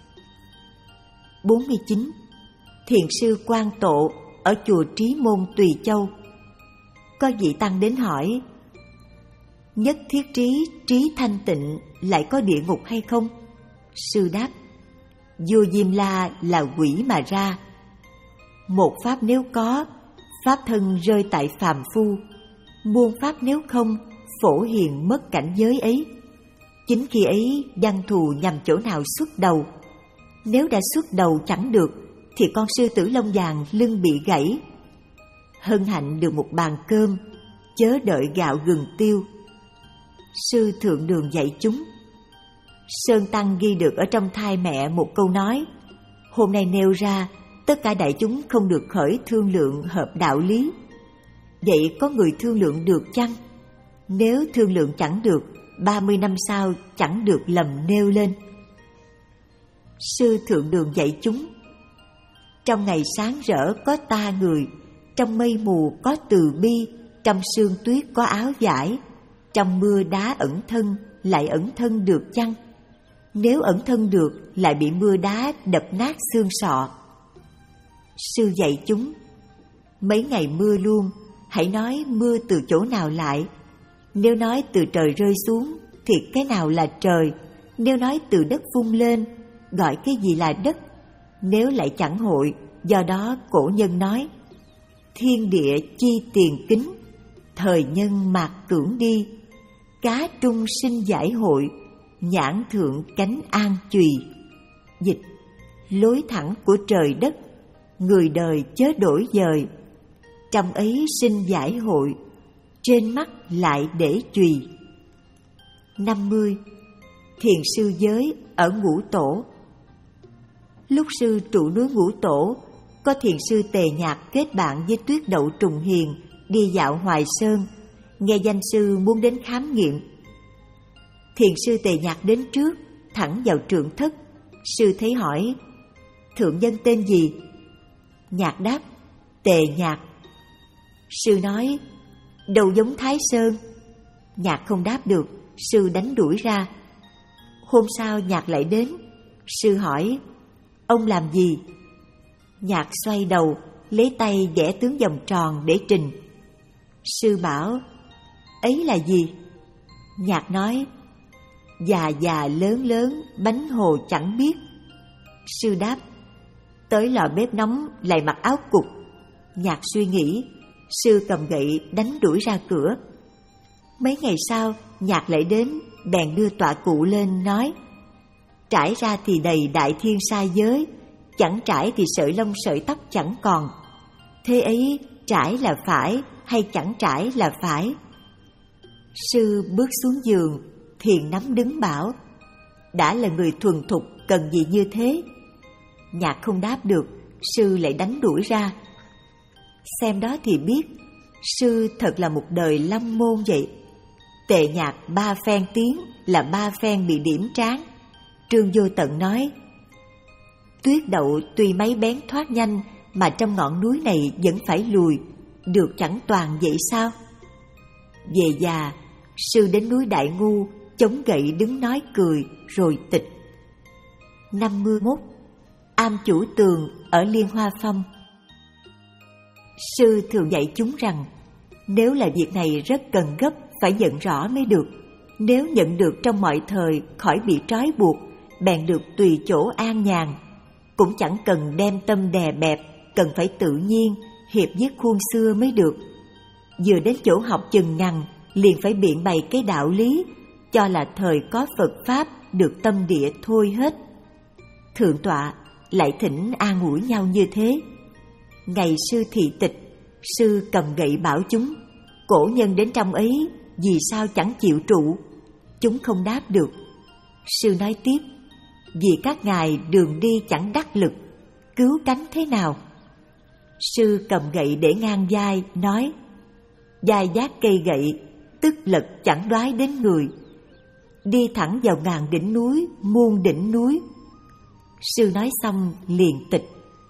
bốn mươi chín. Thiền sư Quang Tộ ở chùa Trí Môn Tùy Châu. Có vị tăng đến hỏi: nhất thiết trí, trí thanh tịnh lại có địa ngục hay không? Sư đáp: vua Diêm La là quỷ mà ra. Một pháp nếu có, pháp thân rơi tại phàm phu. Muôn pháp nếu không, phổ hiền mất cảnh giới ấy. Chính khi ấy văn thù nhằm chỗ nào xuất đầu. Nếu đã xuất đầu chẳng được, thì con sư tử lông vàng lưng bị gãy. Hân hạnh được một bàn cơm, chớ đợi gạo gừng tiêu. Sư Thượng Đường dạy chúng. Sơn Tăng ghi được ở trong thai mẹ một câu nói: hôm nay nêu ra, tất cả đại chúng không được khởi thương lượng hợp đạo lý. Vậy có người thương lượng được chăng? Nếu thương lượng chẳng được, ba mươi năm sau chẳng được lầm nêu lên. Sư Thượng Đường dạy chúng: trong ngày sáng rỡ có ta người, trong mây mù có từ bi, trong sương tuyết có áo vải, trong mưa đá ẩn thân, lại ẩn thân được chăng? Nếu ẩn thân được, lại bị mưa đá đập nát xương sọ. Sư dạy chúng: mấy ngày mưa luôn, hãy nói mưa từ chỗ nào lại. Nếu nói từ trời rơi xuống, thì cái nào là trời? Nếu nói từ đất vung lên, gọi cái gì là đất? Nếu lại chẳng hội, do đó cổ nhân nói: thiên địa chi tiền kính, thời nhân mạc cưỡng đi. Cá trung sinh giải hội, nhãn thượng cánh an chùy. Dịch: lối thẳng của trời đất, người đời chớ đổi dời. Trong ấy sinh giải hội, trên mắt lại để chùy. năm mươi. Thiền sư giới ở Ngũ Tổ. Lúc sư trụ núi Ngũ Tổ, có thiền sư Tề Nhạc kết bạn với Tuyết Đậu Trùng Hiền đi dạo Hoài Sơn, nghe danh sư muốn đến khám nghiệm. Thiền sư Tề Nhạc đến trước, thẳng vào trượng thất. Sư thấy hỏi: thượng nhân tên gì? Nhạc đáp: Tề Nhạc. Sư nói: đầu giống Thái Sơn. Nhạc không đáp được, sư đánh đuổi ra. Hôm sau Nhạc lại đến. Sư hỏi: ông làm gì? Nhạc xoay đầu, lấy tay vẽ tướng vòng tròn để trình. Sư bảo: ấy là gì? Nhạc nói: già già lớn lớn, bánh hồ chẳng biết. Sư đáp: tới lò bếp nóng lại mặc áo cục. Nhạc suy nghĩ. Sư cầm gậy đánh đuổi ra cửa. Mấy ngày sau, Nhạc lại đến, bèn đưa tọa cụ lên nói: trải ra thì đầy đại thiên sai giới, chẳng trải thì sợi lông sợi tóc chẳng còn. Thế ấy, trải là phải hay chẳng trải là phải? Sư bước xuống giường, thiền nắm đứng bảo: đã là người thuần thục, cần gì như thế? Nhạc không đáp được, sư lại đánh đuổi ra. Xem đó thì biết, sư thật là một đời lâm môn vậy. Tề Nhạc ba phen tiếng là ba phen bị điểm trán. Trương Vô Tận nói: Tuyết đậu tuy mấy bén thoát nhanh, mà trong ngọn núi này vẫn phải lùi, được chẳng toàn vậy sao? Về già, sư đến núi Đại Ngu, chống gậy đứng nói cười rồi tịch. năm mươi mốt. Am chủ tường ở Liên Hoa Phong. Sư thường dạy chúng rằng, nếu là việc này rất cần gấp, phải nhận rõ mới được. Nếu nhận được trong mọi thời, khỏi bị trói buộc, bèn được tùy chỗ an nhàn. Cũng chẳng cần đem tâm đè bẹp, cần phải tự nhiên, hiệp với khuôn xưa mới được. Vừa đến chỗ học chừng ngằng, liền phải biện bày cái đạo lý, cho là thời có Phật Pháp, được tâm địa thôi hết. Thượng tọa lại thỉnh an ủi nhau như thế. Ngày sư thị tịch, sư cầm gậy bảo chúng, cổ nhân đến trong ấy, vì sao chẳng chịu trụ? Chúng không đáp được. Sư nói tiếp, vì các ngài đường đi chẳng đắc lực, cứu cánh thế nào? Sư cầm gậy để ngang vai, nói, vai vác cây gậy, tức lật chẳng đoái đến người. Đi thẳng vào ngàn đỉnh núi, muôn đỉnh núi. Sư nói xong liền tịch.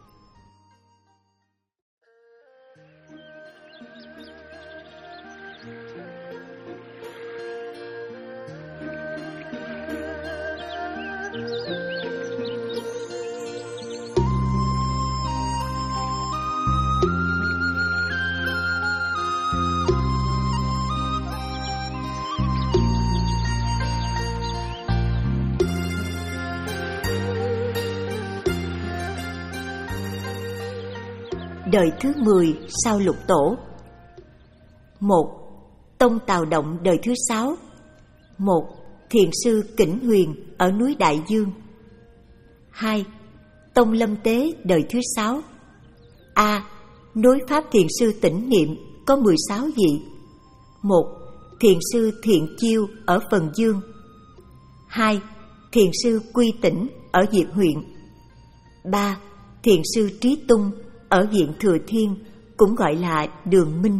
Đời thứ mười sau Lục Tổ. Một. Tông Tào Động đời thứ sáu. Một. Thiền sư Kỉnh Huyền ở núi Đại Dương. Hai. Tông Lâm Tế đời thứ sáu. A. Nối pháp thiền sư Tĩnh Niệm có mười sáu vị. Một. Thiền sư Thiện Chiêu ở Phần Dương. Hai. Thiền sư Quy Tĩnh ở Diệp huyện. Ba. Thiền sư Trí Tung ở viện Thừa Thiên, cũng gọi là Đường Minh.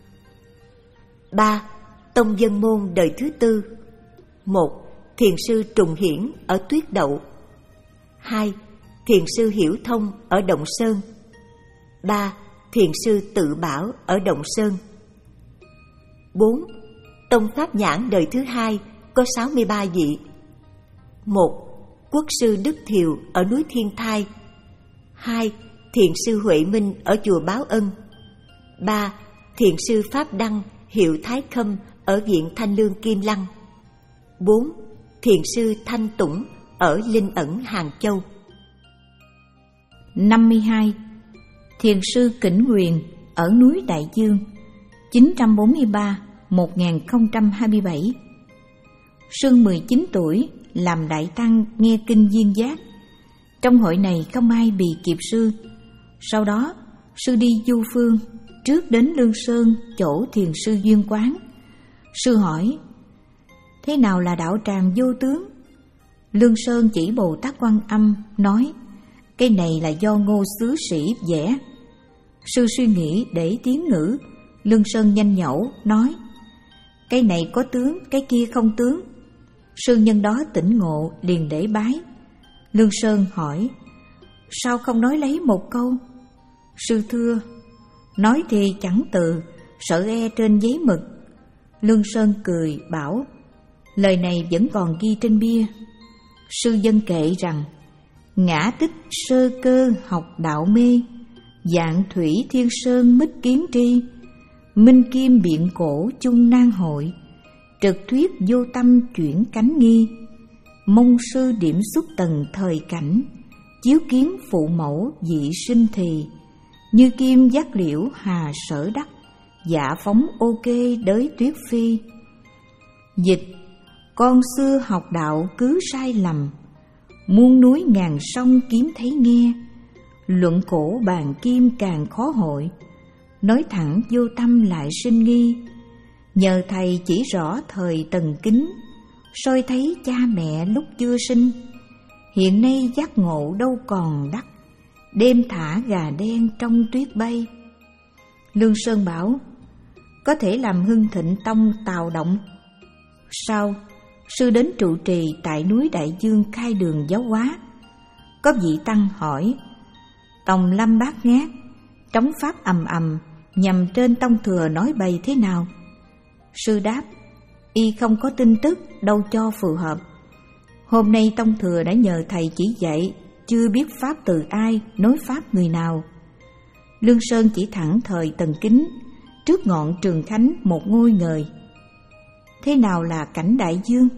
Ba. Tông Dân Môn đời thứ tư. Một. Thiền sư Trùng Hiển ở Tuyết Đậu. Hai. Thiền sư Hiểu Thông ở Động Sơn. Ba. Thiền sư Tự Bảo ở Động Sơn. Bốn. Tông Pháp Nhãn đời thứ hai có sáu mươi ba vị. Một. Quốc sư Đức Thiều ở núi Thiên Thai. Hai. Thiền sư Huệ Minh ở chùa Báo Ân. Ba. Thiền sư Pháp Đăng hiệu Thái Khâm ở viện Thanh Lương Kim Lăng. Bốn. Thiền sư Thanh Tủng ở Linh Ẩn Hàng Châu. năm mươi hai. Thiền sư Kỉnh Huyền ở núi Đại Dương, chín trăm bốn mươi ba đến một nghìn không trăm hai mươi bảy. Sương mười chín tuổi làm đại tăng nghe kinh Duyên Giác. Trong hội này không ai bị kịp sư. Sau đó, sư đi du phương, trước đến Lương Sơn, chỗ thiền sư Duyên Quán. Sư hỏi, thế nào là đạo tràng vô tướng? Lương Sơn chỉ Bồ Tát Quan Âm, nói, cái này là do Ngô xứ sĩ vẽ. Sư suy nghĩ để tiếng ngữ. Lương Sơn nhanh nhẩu, nói, cái này có tướng, cái kia không tướng. Sư nhân đó tỉnh ngộ, liền để bái. Lương Sơn hỏi, sao không nói lấy một câu? Sư thưa, nói thì chẳng từ, sợ e trên giấy mực. Lương Sơn cười bảo, lời này vẫn còn ghi trên bia. Sư dân kệ rằng, ngã tích sơ cơ học đạo mê, dạng thủy thiên sơn mít kiến tri, minh kim biện cổ chung nan hội, trực thuyết vô tâm chuyển cánh nghi, mong sư điểm xuất tầng thời cảnh, chiếu kiến phụ mẫu dị sinh thì, như kim giác liễu hà sở đắc, dạ phóng ok đới tuyết phi. Dịch, con xưa học đạo cứ sai lầm, muôn núi ngàn sông kiếm thấy nghe, luận cổ bàn kim càng khó hội, nói thẳng vô tâm lại sinh nghi. Nhờ thầy chỉ rõ thời tần kính, soi thấy cha mẹ lúc chưa sinh, hiện nay giác ngộ đâu còn đắc, đêm thả gà đen trong tuyết bay. Lương Sơn bảo, có thể làm hưng thịnh tông Tào Động. Sau, sư đến trụ trì tại núi Đại Dương khai đường giáo hóa. Có vị tăng hỏi: Tòng lâm bát ngát, trống pháp ầm ầm, nhằm trên tông thừa nói bày thế nào? Sư đáp: Y không có tin tức, đâu cho phù hợp. Hôm nay tông thừa đã nhờ thầy chỉ dạy, chưa biết pháp từ ai, nói pháp người nào. Lương Sơn chỉ thẳng thời Tần Kính, trước ngọn Trường Khánh một ngôi ngời. Thế nào là cảnh đại dương?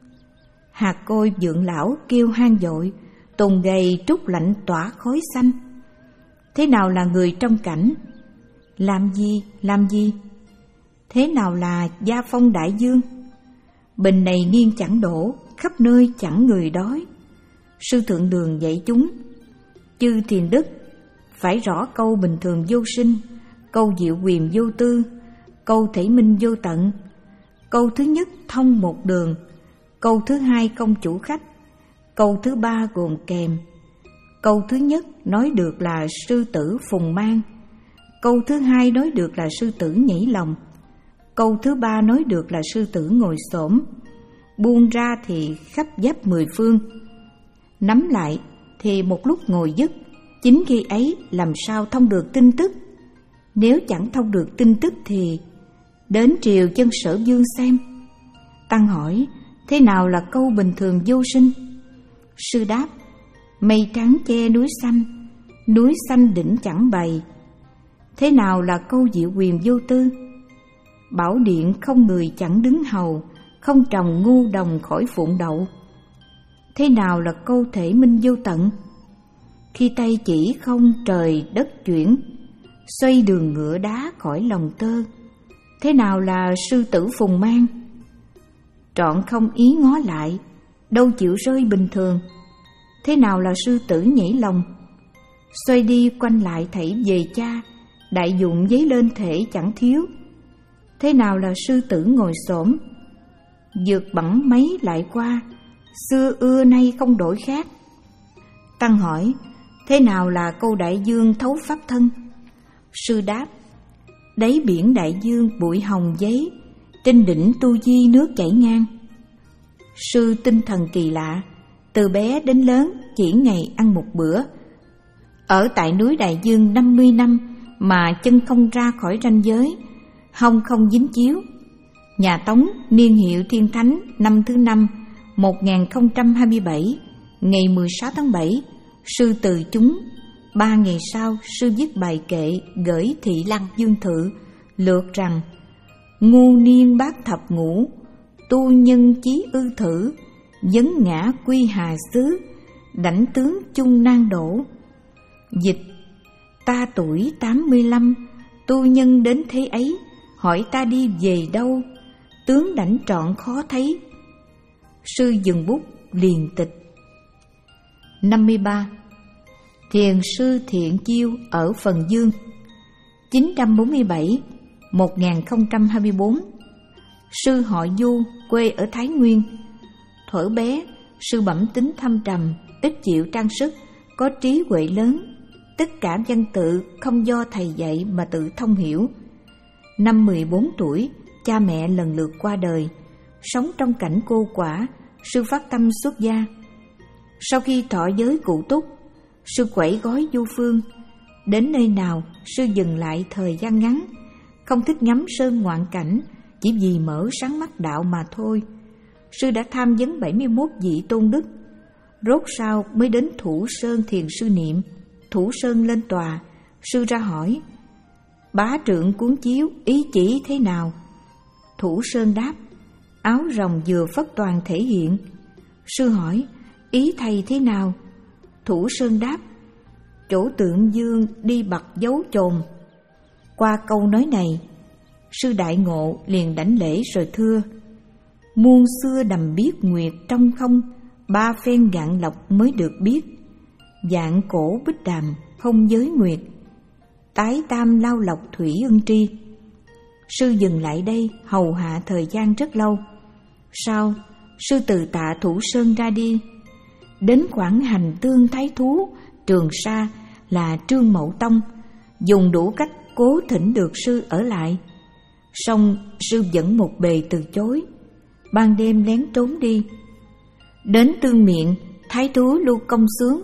Hạt côi dượng lão kêu hang dội, tùng gầy trúc lạnh tỏa khói xanh. Thế nào là người trong cảnh? Làm gì, làm gì? Thế nào là gia phong đại dương? Bình này nghiêng chẳng đổ, khắp nơi chẳng người đói. Sư Thượng Đường dạy chúng: chư thiền đức phải rõ câu bình thường vô sinh, câu diệu quyền vô tư, câu thể minh vô tận. Câu thứ nhất thông một đường, câu thứ hai công chủ khách, câu thứ ba gồm kèm. Câu thứ nhất nói được là sư tử phùng mang, câu thứ hai nói được là sư tử nhảy lòng, câu thứ ba nói được là sư tử ngồi xổm. Buông ra thì khắp giáp mười phương, nắm lại thì một lúc ngồi dứt. Chính khi ấy làm sao thông được tin tức? Nếu chẳng thông được tin tức thì đến triều chân Sở Dương xem. Tăng hỏi: thế nào là câu bình thường vô sinh? Sư đáp: mây trắng che núi xanh, núi xanh đỉnh chẳng bày. Thế nào là câu diệu quyền vô tư? Bảo điện không người chẳng đứng hầu, không trồng ngu đồng khỏi phụng đậu. Thế nào là câu thể minh vô tận? Khi tay chỉ không trời đất chuyển, xoay đường ngựa đá khỏi lòng tơ. Thế nào là sư tử phùng mang? Trọn không ý ngó lại, đâu chịu rơi bình thường. Thế nào là sư tử nhảy lòng? Xoay đi quanh lại thảy về cha, đại dụng giấy lên thể chẳng thiếu. Thế nào là sư tử ngồi xổm? Dược bẵng mấy lại qua, xưa ưa nay không đổi khác. Tăng hỏi: thế nào là câu đại dương thấu pháp thân? Sư đáp: đáy biển đại dương bụi hồng giấy, trên đỉnh tu di nước chảy ngang. Sư tinh thần kỳ lạ, từ bé đến lớn chỉ ngày ăn một bữa. Ở tại núi đại dương năm mươi năm mà chân không ra khỏi ranh giới, hông không dính chiếu. Nhà Tống niên hiệu Thiên Thánh năm thứ năm một nghìn không trăm hai mươi bảy, ngày mười sáu tháng bảy, sư từ chúng. Ba ngày sau, sư viết bài kệ gửi Thị Lăng Dương Thự, lược rằng: ngu niên bát thập ngũ, tu nhân chí ư thử, vấn ngã quy hà xứ, đảnh tướng chung nan đổ. Dịch: ta tuổi tám mươi lăm, tu nhân đến thế ấy, hỏi ta đi về đâu, tướng đảnh trọn khó thấy. Sư dừng bút liền tịch. năm mươi ba. Thiền sư Thiện Chiêu ở Phần Dương, chín trăm bốn mươi bảy đến một nghìn không trăm hai mươi bốn. Sư họ Du, quê ở Thái Nguyên. Thuở bé, sư bẩm tính thâm trầm, ít chịu trang sức, có trí huệ lớn. Tất cả văn tự không do thầy dạy mà tự thông hiểu. Năm mười bốn tuổi, cha mẹ lần lượt qua đời. Sống trong cảnh cô quả, sư phát tâm xuất gia. Sau khi thọ giới cụ túc, sư quẩy gói du phương. Đến nơi nào, sư dừng lại thời gian ngắn, không thích ngắm sơn ngoạn cảnh, chỉ vì mở sáng mắt đạo mà thôi. Sư đã tham vấn bảy mươi mốt vị tôn đức. Rốt sau mới đến Thủ Sơn thiền sư niệm. Thủ Sơn lên tòa, sư ra hỏi: bá trượng cuốn chiếu ý chỉ thế nào? Thủ Sơn đáp: áo rồng vừa phất toàn thể hiện. Sư hỏi: ý thầy thế nào? Thủ Sơn đáp: chỗ tượng dương đi bặt dấu chồn. Qua câu nói này, sư đại ngộ liền đảnh lễ rồi thưa: muôn xưa đầm biết nguyệt trong không, ba phen gạn lọc mới được biết. Dạng cổ bích đàm không giới nguyệt, tái tam lao lọc thủy ân tri. Sư dừng lại đây hầu hạ thời gian rất lâu. Sau, sư từ tạ Thủ Sơn ra đi. Đến khoảng hành tương thái thú Trường Sa là Trương Mậu Tông, dùng đủ cách cố thỉnh được sư ở lại. Song sư vẫn một bề từ chối, ban đêm lén trốn đi. Đến Tương Miện, thái thú Lưu Công Xướng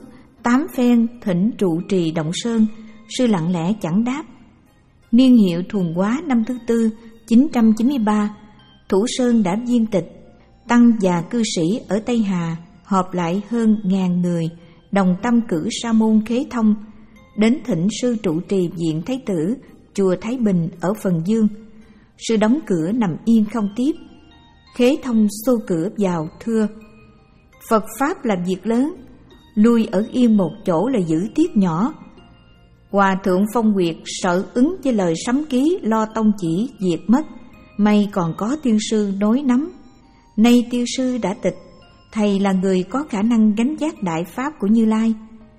Tám phen thỉnh trụ trì Động Sơn, sư lặng lẽ chẳng đáp. Niên hiệu Thuần Hóa năm thứ tư, chín trăm chín mươi ba, Thủ Sơn đã viên tịch, tăng và cư sĩ ở Tây Hà họp lại hơn ngàn người, đồng tâm cử sa môn Khế Thông đến thỉnh sư trụ trì viện Thái Tử chùa Thái Bình ở Phần Dương. Sư đóng cửa nằm yên không tiếp. Khế Thông xô cửa vào thưa: Phật pháp là việc lớn, lui ở yên một chỗ là giữ tiết nhỏ. Hòa thượng Phong Nguyệt sợ ứng với lời sấm ký lo tông chỉ diệt mất, may còn có tiên sư nối nắm. Nay tiên sư đã tịch, thầy là người có khả năng gánh vác đại pháp của Như Lai,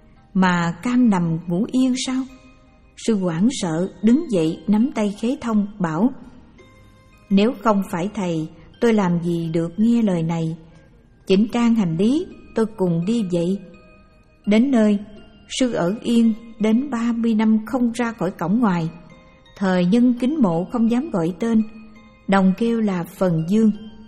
mà cam nằm ngủ yên sao? Sư hoảng sợ đứng dậy nắm tay Khế Thông bảo: Nếu không phải thầy, tôi làm gì được nghe lời này. Chỉnh trang hành lý, tôi cùng đi vậy. Đến nơi, sư ở yên đến ba mươi năm không ra khỏi cổng ngoài. Thời nhân kính mộ không dám gọi tên, đồng kêu là Phần Dương.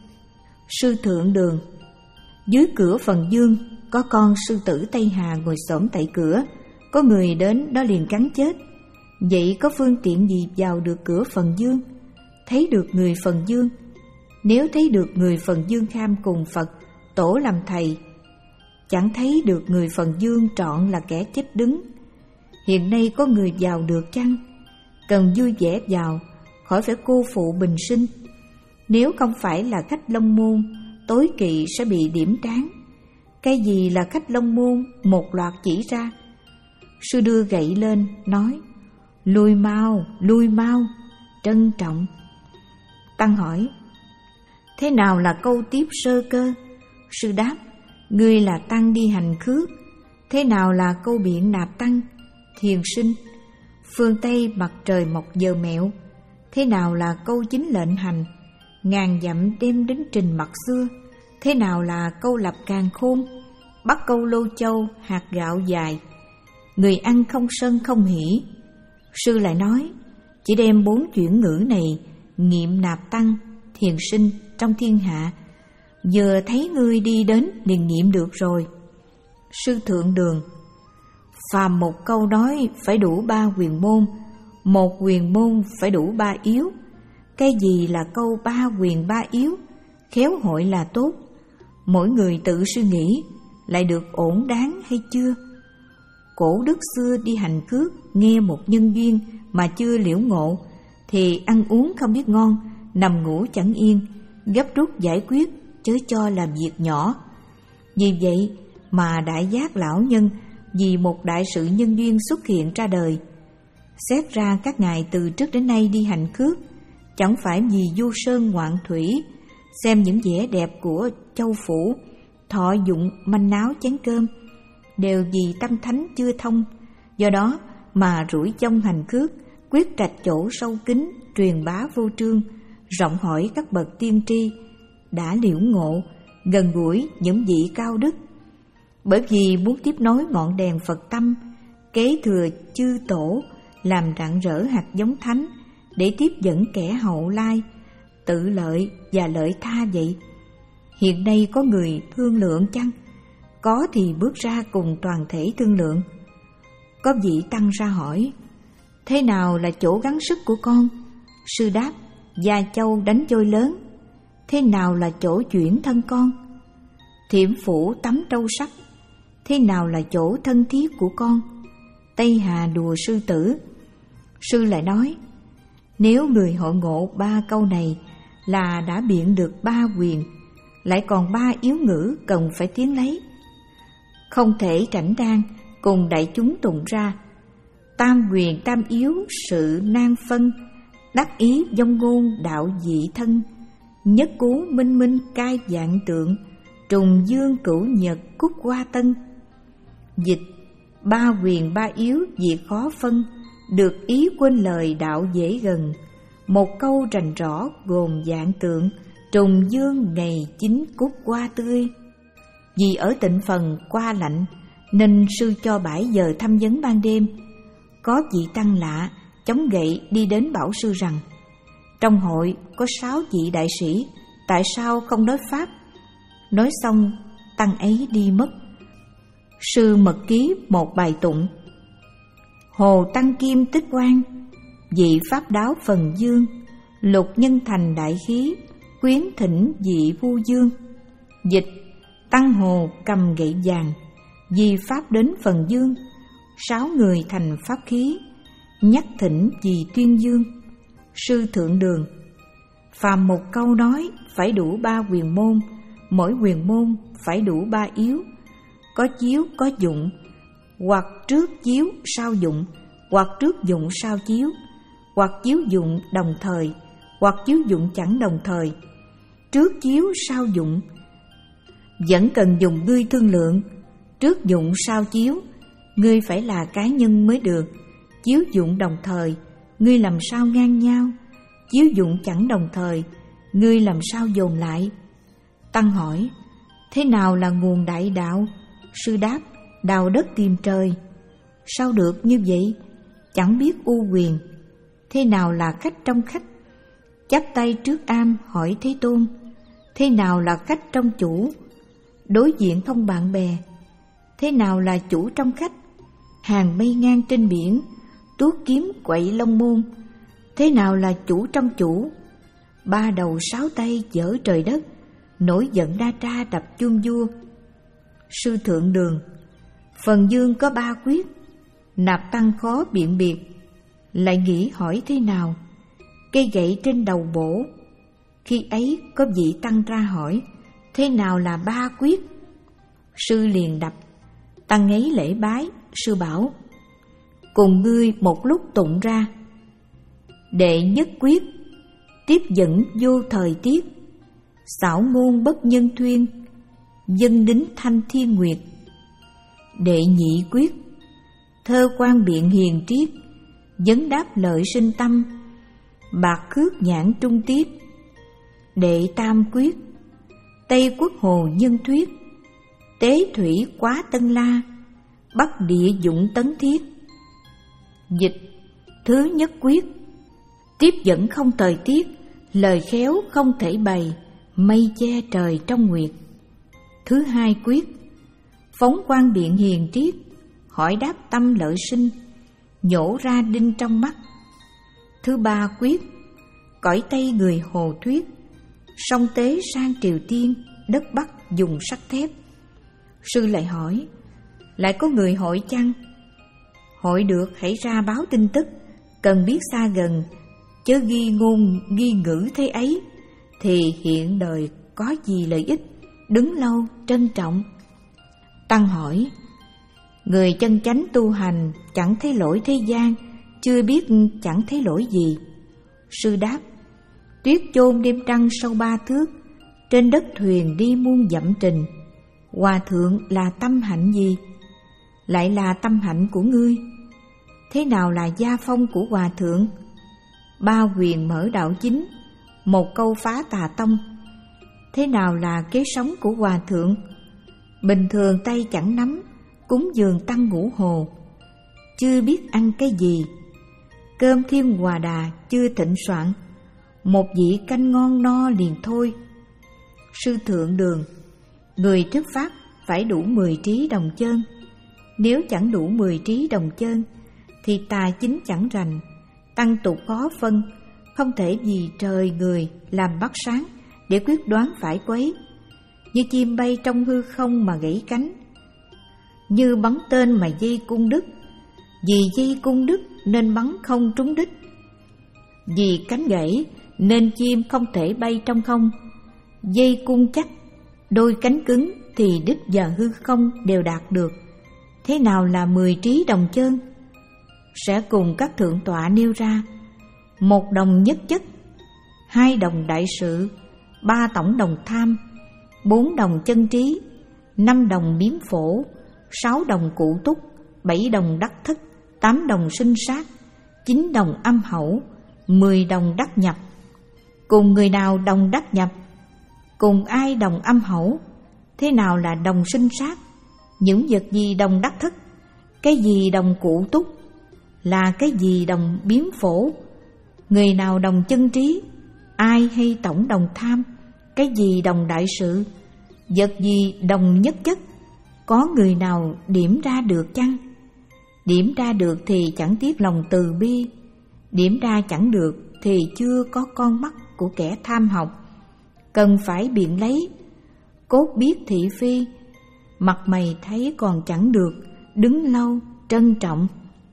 Sư thượng đường. Dưới cửa Phần Dương có con sư tử Tây Hà ngồi xổm tại cửa. Có người đến đó liền cắn chết. Vậy có phương tiện gì vào được cửa Phần Dương? Thấy được người Phần Dương. Nếu thấy được người Phần Dương kham cùng Phật tổ làm thầy, chẳng thấy được người Phần Dương trọn là kẻ chết đứng. Hiện nay có người vào được chăng? Cần vui vẻ vào, khỏi phải cô phụ bình sinh. Nếu không phải là khách Long Môn, tối kỵ sẽ bị điểm trán. Cái gì là khách Long Môn, một loạt chỉ ra. Sư đưa gậy lên, nói: Lui mau, lui mau, trân trọng. Tăng hỏi: Thế nào là câu tiếp sơ cơ? Sư đáp: Ngươi là tăng đi hành khước. Thế nào là câu biện nạp tăng? Thiền sinh: Phương Tây mặt trời mọc giờ mẹo. Thế nào là câu chính lệnh hành? Ngàn dặm đem đến trình mặt xưa. Thế nào là câu lập càn khôn? Bắt câu lô châu, hạt gạo dài. Người ăn không sân không hỉ. Sư lại nói: Chỉ đem bốn chuyển ngữ này nghiệm nạp tăng, thiền sinh trong thiên hạ. Giờ thấy ngươi đi đến liền nghiệm được rồi. Sư thượng đường: Phàm một câu nói phải đủ ba huyền môn, một huyền môn phải đủ ba yếu. Cái gì là câu ba huyền ba yếu? Khéo hội là tốt. Mỗi người tự suy nghĩ lại được ổn đáng hay chưa? Cổ đức xưa đi hành khước, nghe một nhân duyên mà chưa liễu ngộ, thì ăn uống không biết ngon, nằm ngủ chẳng yên, gấp rút giải quyết, chớ cho làm việc nhỏ. Vì vậy mà đại giác lão nhân vì một đại sự nhân duyên xuất hiện ra đời. Xét ra các ngài từ trước đến nay đi hành khước, chẳng phải vì du sơn ngoạn thủy, xem những vẻ đẹp của châu phủ, thọ dụng manh náo chén cơm, đều vì tâm thánh chưa thông. Do đó mà rủi trong hành khước, quyết trạch chỗ sâu kín, truyền bá vô trương, rộng hỏi các bậc tiên tri, đã liễu ngộ, gần gũi những vị cao đức. Bởi vì muốn tiếp nối ngọn đèn Phật tâm, kế thừa chư tổ, làm rạng rỡ hạt giống thánh, để tiếp dẫn kẻ hậu lai, tự lợi và lợi tha vậy. Hiện nay có người thương lượng chăng? Có thì bước ra cùng toàn thể thương lượng. Có vị tăng ra hỏi: Thế nào là chỗ gắng sức của con? Sư đáp: Gia châu đánh trôi lớn. Thế nào là chỗ chuyển thân con? Thiểm phủ tắm trâu sắc. Thế nào là chỗ thân thiết của con? Tây Hà đùa sư tử. Sư lại nói: Nếu người hội ngộ ba câu này là đã biện được ba quyền, lại còn ba yếu ngữ cần phải tiến lấy. Không thể trảnh đang cùng đại chúng tụng ra. Tam quyền tam yếu sự nan phân, đắc ý dông ngôn đạo dị thân. Nhất cú minh minh cai vạn tượng, trùng dương cửu nhật cúc hoa tân. Dịch: ba quyền ba yếu việc khó phân, được ý quên lời đạo dễ gần. Một câu rành rõ gồm vạn tượng, trùng dương ngày chính cúc hoa tươi. Vì ở tịnh phần qua lạnh, nên sư cho bảy giờ thăm vấn ban đêm. Có vị tăng lạ chống gậy đi đến bảo sư rằng: Trong hội có sáu vị đại sĩ, tại sao không nói pháp? Nói xong tăng ấy đi mất. Sư mật ký một bài tụng. Hồ Tăng Kim Tích Quan, vị pháp đáo phần dương, lục nhân thành đại khí, quyến thỉnh dị vu dương. Dịch: Tăng Hồ cầm gậy vàng, vì pháp đến phần dương, sáu người thành pháp khí, nhắc thỉnh vì tuyên dương. Sư Thượng Đường: phàm một câu nói phải đủ ba quyền môn, mỗi quyền môn phải đủ ba yếu, có chiếu có dụng, hoặc trước chiếu sau dụng, hoặc trước dụng sau chiếu, hoặc chiếu dụng đồng thời, hoặc chiếu dụng chẳng đồng thời. Trước chiếu sau dụng vẫn cần dùng ngươi thương lượng. Trước dụng sau chiếu, ngươi phải là cá nhân mới được. Chiếu dụng đồng thời, ngươi làm sao ngang nhau. Chiếu dụng chẳng đồng thời, ngươi làm sao dồn lại. Tăng hỏi: thế nào là nguồn đại đạo? Sư đáp: đào đất tìm trời. Sao được như vậy? Chẳng biết u quyền. Thế nào là khách trong khách? Chắp tay trước am hỏi Thế Tôn: thế nào là khách trong chủ? Đối diện không bạn bè. Thế nào là chủ trong khách? Hàng mây ngang trên biển, tuốt kiếm quậy long môn. Thế nào là chủ trong chủ? Ba đầu sáu tay dở trời đất, nổi giận đa tra đập chuông vua. Sư Thượng Đường: phần dương có ba quyết, nạp tăng khó biện biệt. Lại nghĩ hỏi thế nào? Cây gậy trên đầu bổ. Khi ấy có vị tăng ra hỏi: thế nào là ba quyết? Sư liền đập. Tăng ấy lễ bái. Sư bảo: cùng ngươi một lúc tụng ra. Đệ nhất quyết, tiếp dẫn vô thời tiết, xảo ngôn bất nhân thuyên, dân đính thanh thiên nguyệt. Đệ nhị quyết, thơ quan biện hiền triết, vấn đáp lợi sinh tâm, bạc khước nhãn trung tiết. Đệ tam quyết, Tây Quốc Hồ nhân thuyết, tế thủy quá tân la, bắc địa dụng tấn thiết. Dịch: thứ nhất quyết, tiếp dẫn không thời tiết, lời khéo không thể bày, mây che trời trong nguyệt. Thứ hai quyết, phóng quan biện hiền triết, hỏi đáp tâm lợi sinh, nhổ ra đinh trong mắt. Thứ ba quyết, cõi Tây người Hồ thuyết, song tế sang Triều Tiên, đất Bắc dùng sắt thép. Sư lại hỏi: lại có người hội chăng? Hội được hãy ra báo tin tức, cần biết xa gần, chớ ghi ngôn ghi ngữ thế ấy, thì hiện đời có gì lợi ích, đứng lâu trân trọng. Tăng hỏi: người chân chánh tu hành chẳng thấy lỗi thế gian, chưa biết chẳng thấy lỗi gì. Sư đáp: tuyết chôn đêm trăng sâu ba thước, trên đất thuyền đi muôn dặm trình. Hòa thượng là tâm hạnh gì? Lại là tâm hạnh của ngươi. Thế nào là gia phong của hòa thượng? Ba quyền mở đạo chính, một câu phá tà tông. Thế nào là kế sống của hòa thượng? Bình thường tay chẳng nắm, cúng dường tăng ngũ hồ, chưa biết ăn cái gì. Cơm Thiên Hòa Đà chưa thịnh soạn, một vị canh ngon no liền thôi. Sư Thượng Đường: người trước pháp phải đủ mười trí đồng chơn. Nếu chẳng đủ mười trí đồng chơn, thì tà chính chẳng rành, tăng tục khó phân, không thể vì trời người làm bắt sáng để quyết đoán phải quấy. Như chim bay trong hư không mà gãy cánh, như bắn tên mà dây cung đứt. Vì dây cung đứt nên bắn không trúng đích, vì cánh gãy nên chim không thể bay trong không. Dây cung chắc, đôi cánh cứng thì đích và hư không đều đạt được. Thế nào là mười trí đồng chơn? Sẽ cùng các thượng tọa nêu ra: một đồng nhất chất, hai đồng đại sự, ba tổng đồng tham, bốn đồng chân trí, năm đồng biến phổ, sáu đồng cụ túc, bảy đồng đắc thức, tám đồng sinh sát, chín đồng âm hẩu, mười đồng đắc nhập. Cùng người nào đồng đắc nhập? Cùng ai đồng âm hẩu? Thế nào là đồng sinh sát? Những vật gì đồng đắc thức? Cái gì đồng cụ túc? Là cái gì đồng biến phổ? Người nào đồng chân trí? Ai hay tổng đồng tham? Cái gì đồng đại sự? Vật gì đồng nhất chất? có người nào điểm ra được chăng? Điểm ra được thì chẳng tiếc lòng từ bi, điểm ra chẳng được thì chưa có con mắt của kẻ tham học, cần phải biện lấy. Cốt biết thị phi, mặt mày thấy còn chẳng được, đứng lâu trân trọng.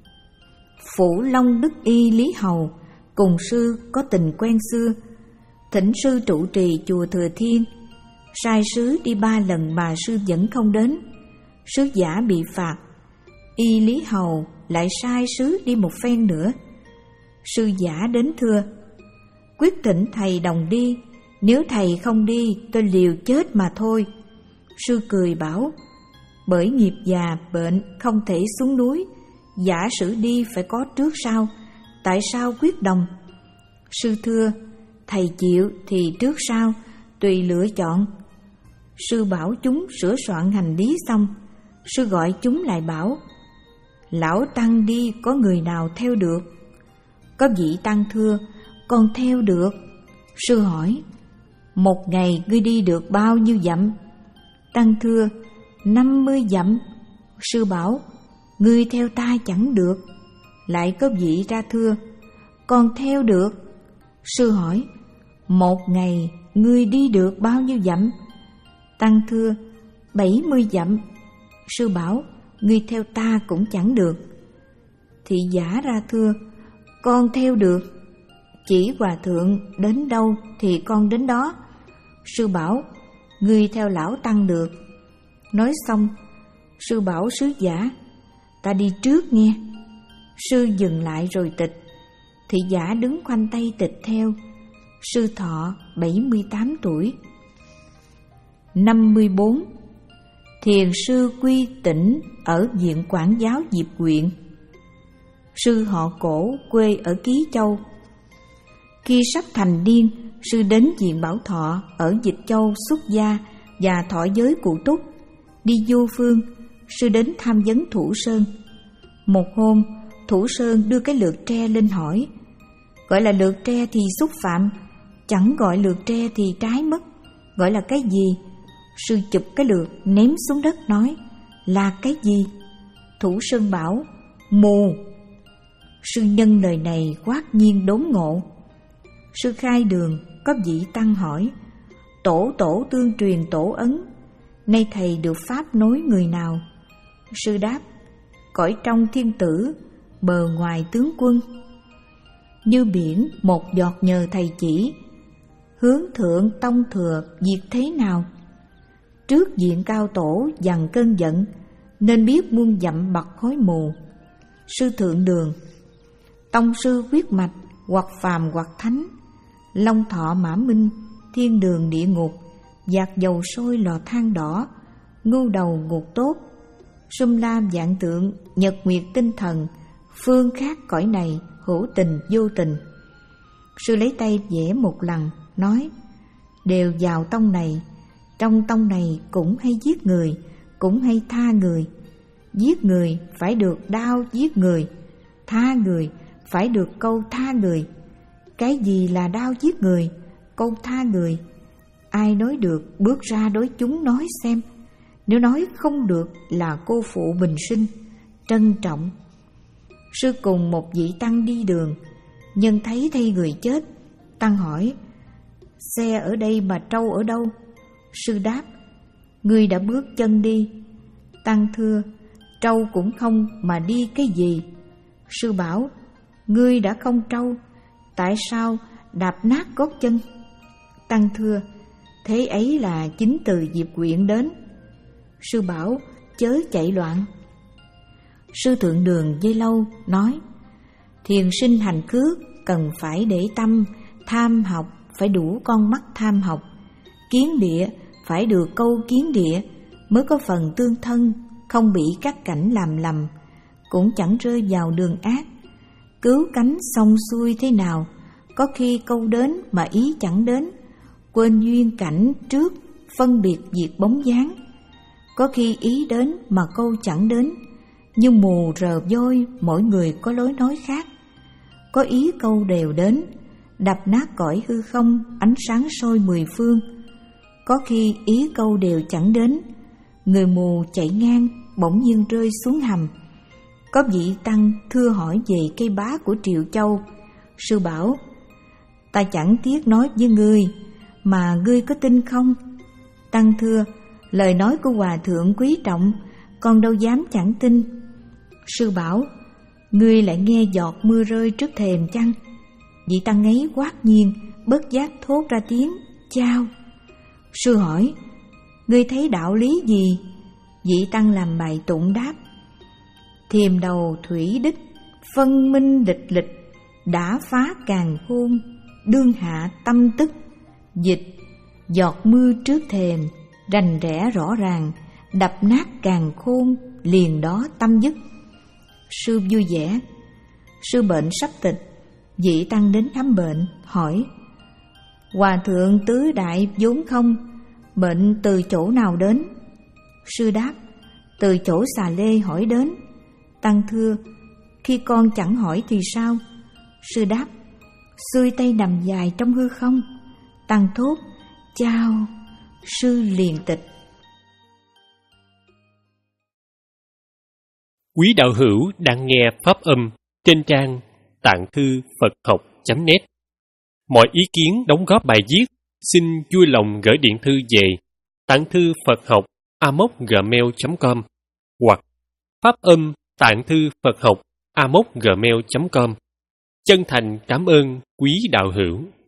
Phủ Long Đức Y Lý Hầu cùng sư có tình quen xưa, thỉnh sư trụ trì chùa Thừa Thiên. Sai sứ đi ba lần mà sư vẫn không đến, sứ giả bị phạt. Y Lý Hầu lại sai sứ đi một phen nữa. Sư giả đến thưa: quyết thỉnh thầy đồng đi, nếu thầy không đi tôi liều chết mà thôi. Sư cười bảo: bởi nghiệp già bệnh không thể xuống núi, giả sử đi phải có trước sau, tại sao quyết đồng? Sư thưa: thầy chịu thì trước sau, tùy lựa chọn. Sư bảo chúng sửa soạn hành lý xong, sư gọi chúng lại bảo: lão tăng đi có người nào theo được? Có vị tăng thưa: con theo được. Sư hỏi: một ngày ngươi đi được bao nhiêu dặm? Tăng thưa: năm mươi dặm. Sư bảo: ngươi theo ta chẳng được. Lại có vị ra thưa: con theo được. Sư hỏi: một ngày ngươi đi được bao nhiêu dặm? Tăng thưa: bảy mươi dặm. Sư bảo: ngươi theo ta cũng chẳng được. Thị giả ra thưa: con theo được. Chỉ hòa thượng đến đâu thì con đến đó. Sư bảo: ngươi theo lão tăng được. Nói xong, sư bảo sứ giả: ta đi trước nghe. Sư dừng lại rồi tịch. Thị giả đứng khoanh tay tịch theo. Sư thọ bảy mươi tám tuổi. năm mươi bốn. Thiền sư Quy Tĩnh ở viện Quản giáo Diệp huyện. Sư họ Cổ, quê ở Ký Châu. Khi sắp thành niên, sư đến viện Bảo Thọ ở Dịch Châu xuất gia và thọ giới cụ túc. Đi vô phương, sư đến tham vấn Thủ Sơn. Một hôm, Thủ Sơn đưa cái lược tre lên hỏi: gọi là lược tre thì xúc phạm, chẳng gọi lược tre thì trái mất, gọi là cái gì? Sư chụp cái lược ném xuống đất nói: là cái gì? Thủ Sơn bảo: mù. Sư nhân lời này quát nhiên đốn ngộ. Sư khai đường, có vị tăng hỏi: tổ tổ tương truyền tổ ấn, nay thầy được pháp nối người nào? Sư đáp: cõi trong thiên tử, bờ ngoài tướng quân. Như biển một giọt nhờ thầy chỉ, hướng thượng tông thừa việc thế nào? Trước diện cao tổ dằn cơn giận, nên biết muôn dặm bật khói mù. Sư thượng đường: tông sư huyết mạch, hoặc phàm hoặc thánh. Long thọ mã minh, thiên đường địa ngục, dạt dầu sôi lò than đỏ, ngưu đầu ngục tốt. Sum lam vạn tượng, nhật nguyệt tinh thần, phương khác cõi này, hữu tình vô tình. Sư lấy tay vẽ một lần, nói: đều vào tông này. Trong tông này cũng hay giết người, cũng hay tha người. Giết người phải được đao giết người, tha người phải được câu tha người. Cái gì là đao giết người, câu tha người? Ai nói được bước ra đối chúng nói xem. Nếu nói không được là cô phụ bình sinh, trân trọng. Sư cùng một vị tăng đi đường, nhân thấy thay người chết. Tăng hỏi: xe ở đây mà trâu ở đâu? Sư đáp: ngươi đã bước chân đi. Tăng thưa: trâu cũng không mà đi cái gì? Sư bảo: ngươi đã không trâu, tại sao đạp nát gót chân? Tăng thưa: thế ấy là chính từ Diệp huyện đến. Sư bảo: chớ chạy loạn. Sư thượng đường dây lâu nói: thiền sinh hành khước cần phải để tâm, tham học phải đủ con mắt tham học, kiến địa phải được câu kiến địa, mới có phần tương thân, không bị các cảnh làm lầm, cũng chẳng rơi vào đường ác. Cứu cánh xong xuôi thế nào, có khi câu đến mà ý chẳng đến, quên duyên cảnh trước, phân biệt việc bóng dáng. Có khi ý đến mà câu chẳng đến, như mù rờ vôi, mỗi người có lối nói khác. Có ý câu đều đến, đập nát cõi hư không, ánh sáng soi mười phương. Có khi ý câu đều chẳng đến, người mù chạy ngang bỗng nhiên rơi xuống hầm. Có vị tăng thưa hỏi về cây bá của Triệu Châu. Sư bảo: ta chẳng tiếc nói với ngươi, mà ngươi có tin không? Tăng thưa: lời nói của hòa thượng quý trọng, con đâu dám chẳng tin. Sư bảo: ngươi lại nghe giọt mưa rơi trước thềm chăng? Vị tăng ấy quát nhiên, bất giác thốt ra tiếng chao. Sư hỏi: ngươi thấy đạo lý gì? Vị tăng làm bài tụng đáp: thiềm đầu thủy đích, phân minh địch lịch, đã phá càn khôn, đương hạ tâm tức. Dịch: giọt mưa trước thềm, rành rẽ rõ ràng, đập nát càn khôn, liền đó tâm dứt. Sư vui vẻ. Sư bệnh sắp tịch, vị tăng đến khám bệnh, hỏi: hòa thượng tứ đại vốn không, bệnh từ chỗ nào đến? Sư đáp: từ chỗ xà lê hỏi đến. Tăng thưa: khi con chẳng hỏi thì sao? Sư đáp: xuôi tay nằm dài trong hư không. Tăng thốt chao. Sư liền tịch. Quý đạo hữu đang nghe pháp âm trên trang tạng thư Phật học chấm net. Mọi ý kiến đóng góp bài viết xin vui lòng gửi điện thư về tạng thư Phật học a m o gmail chấm com hoặc pháp âm tạng thư Phật học a m o gmail chấm com. Chân thành cảm ơn quý đạo hữu.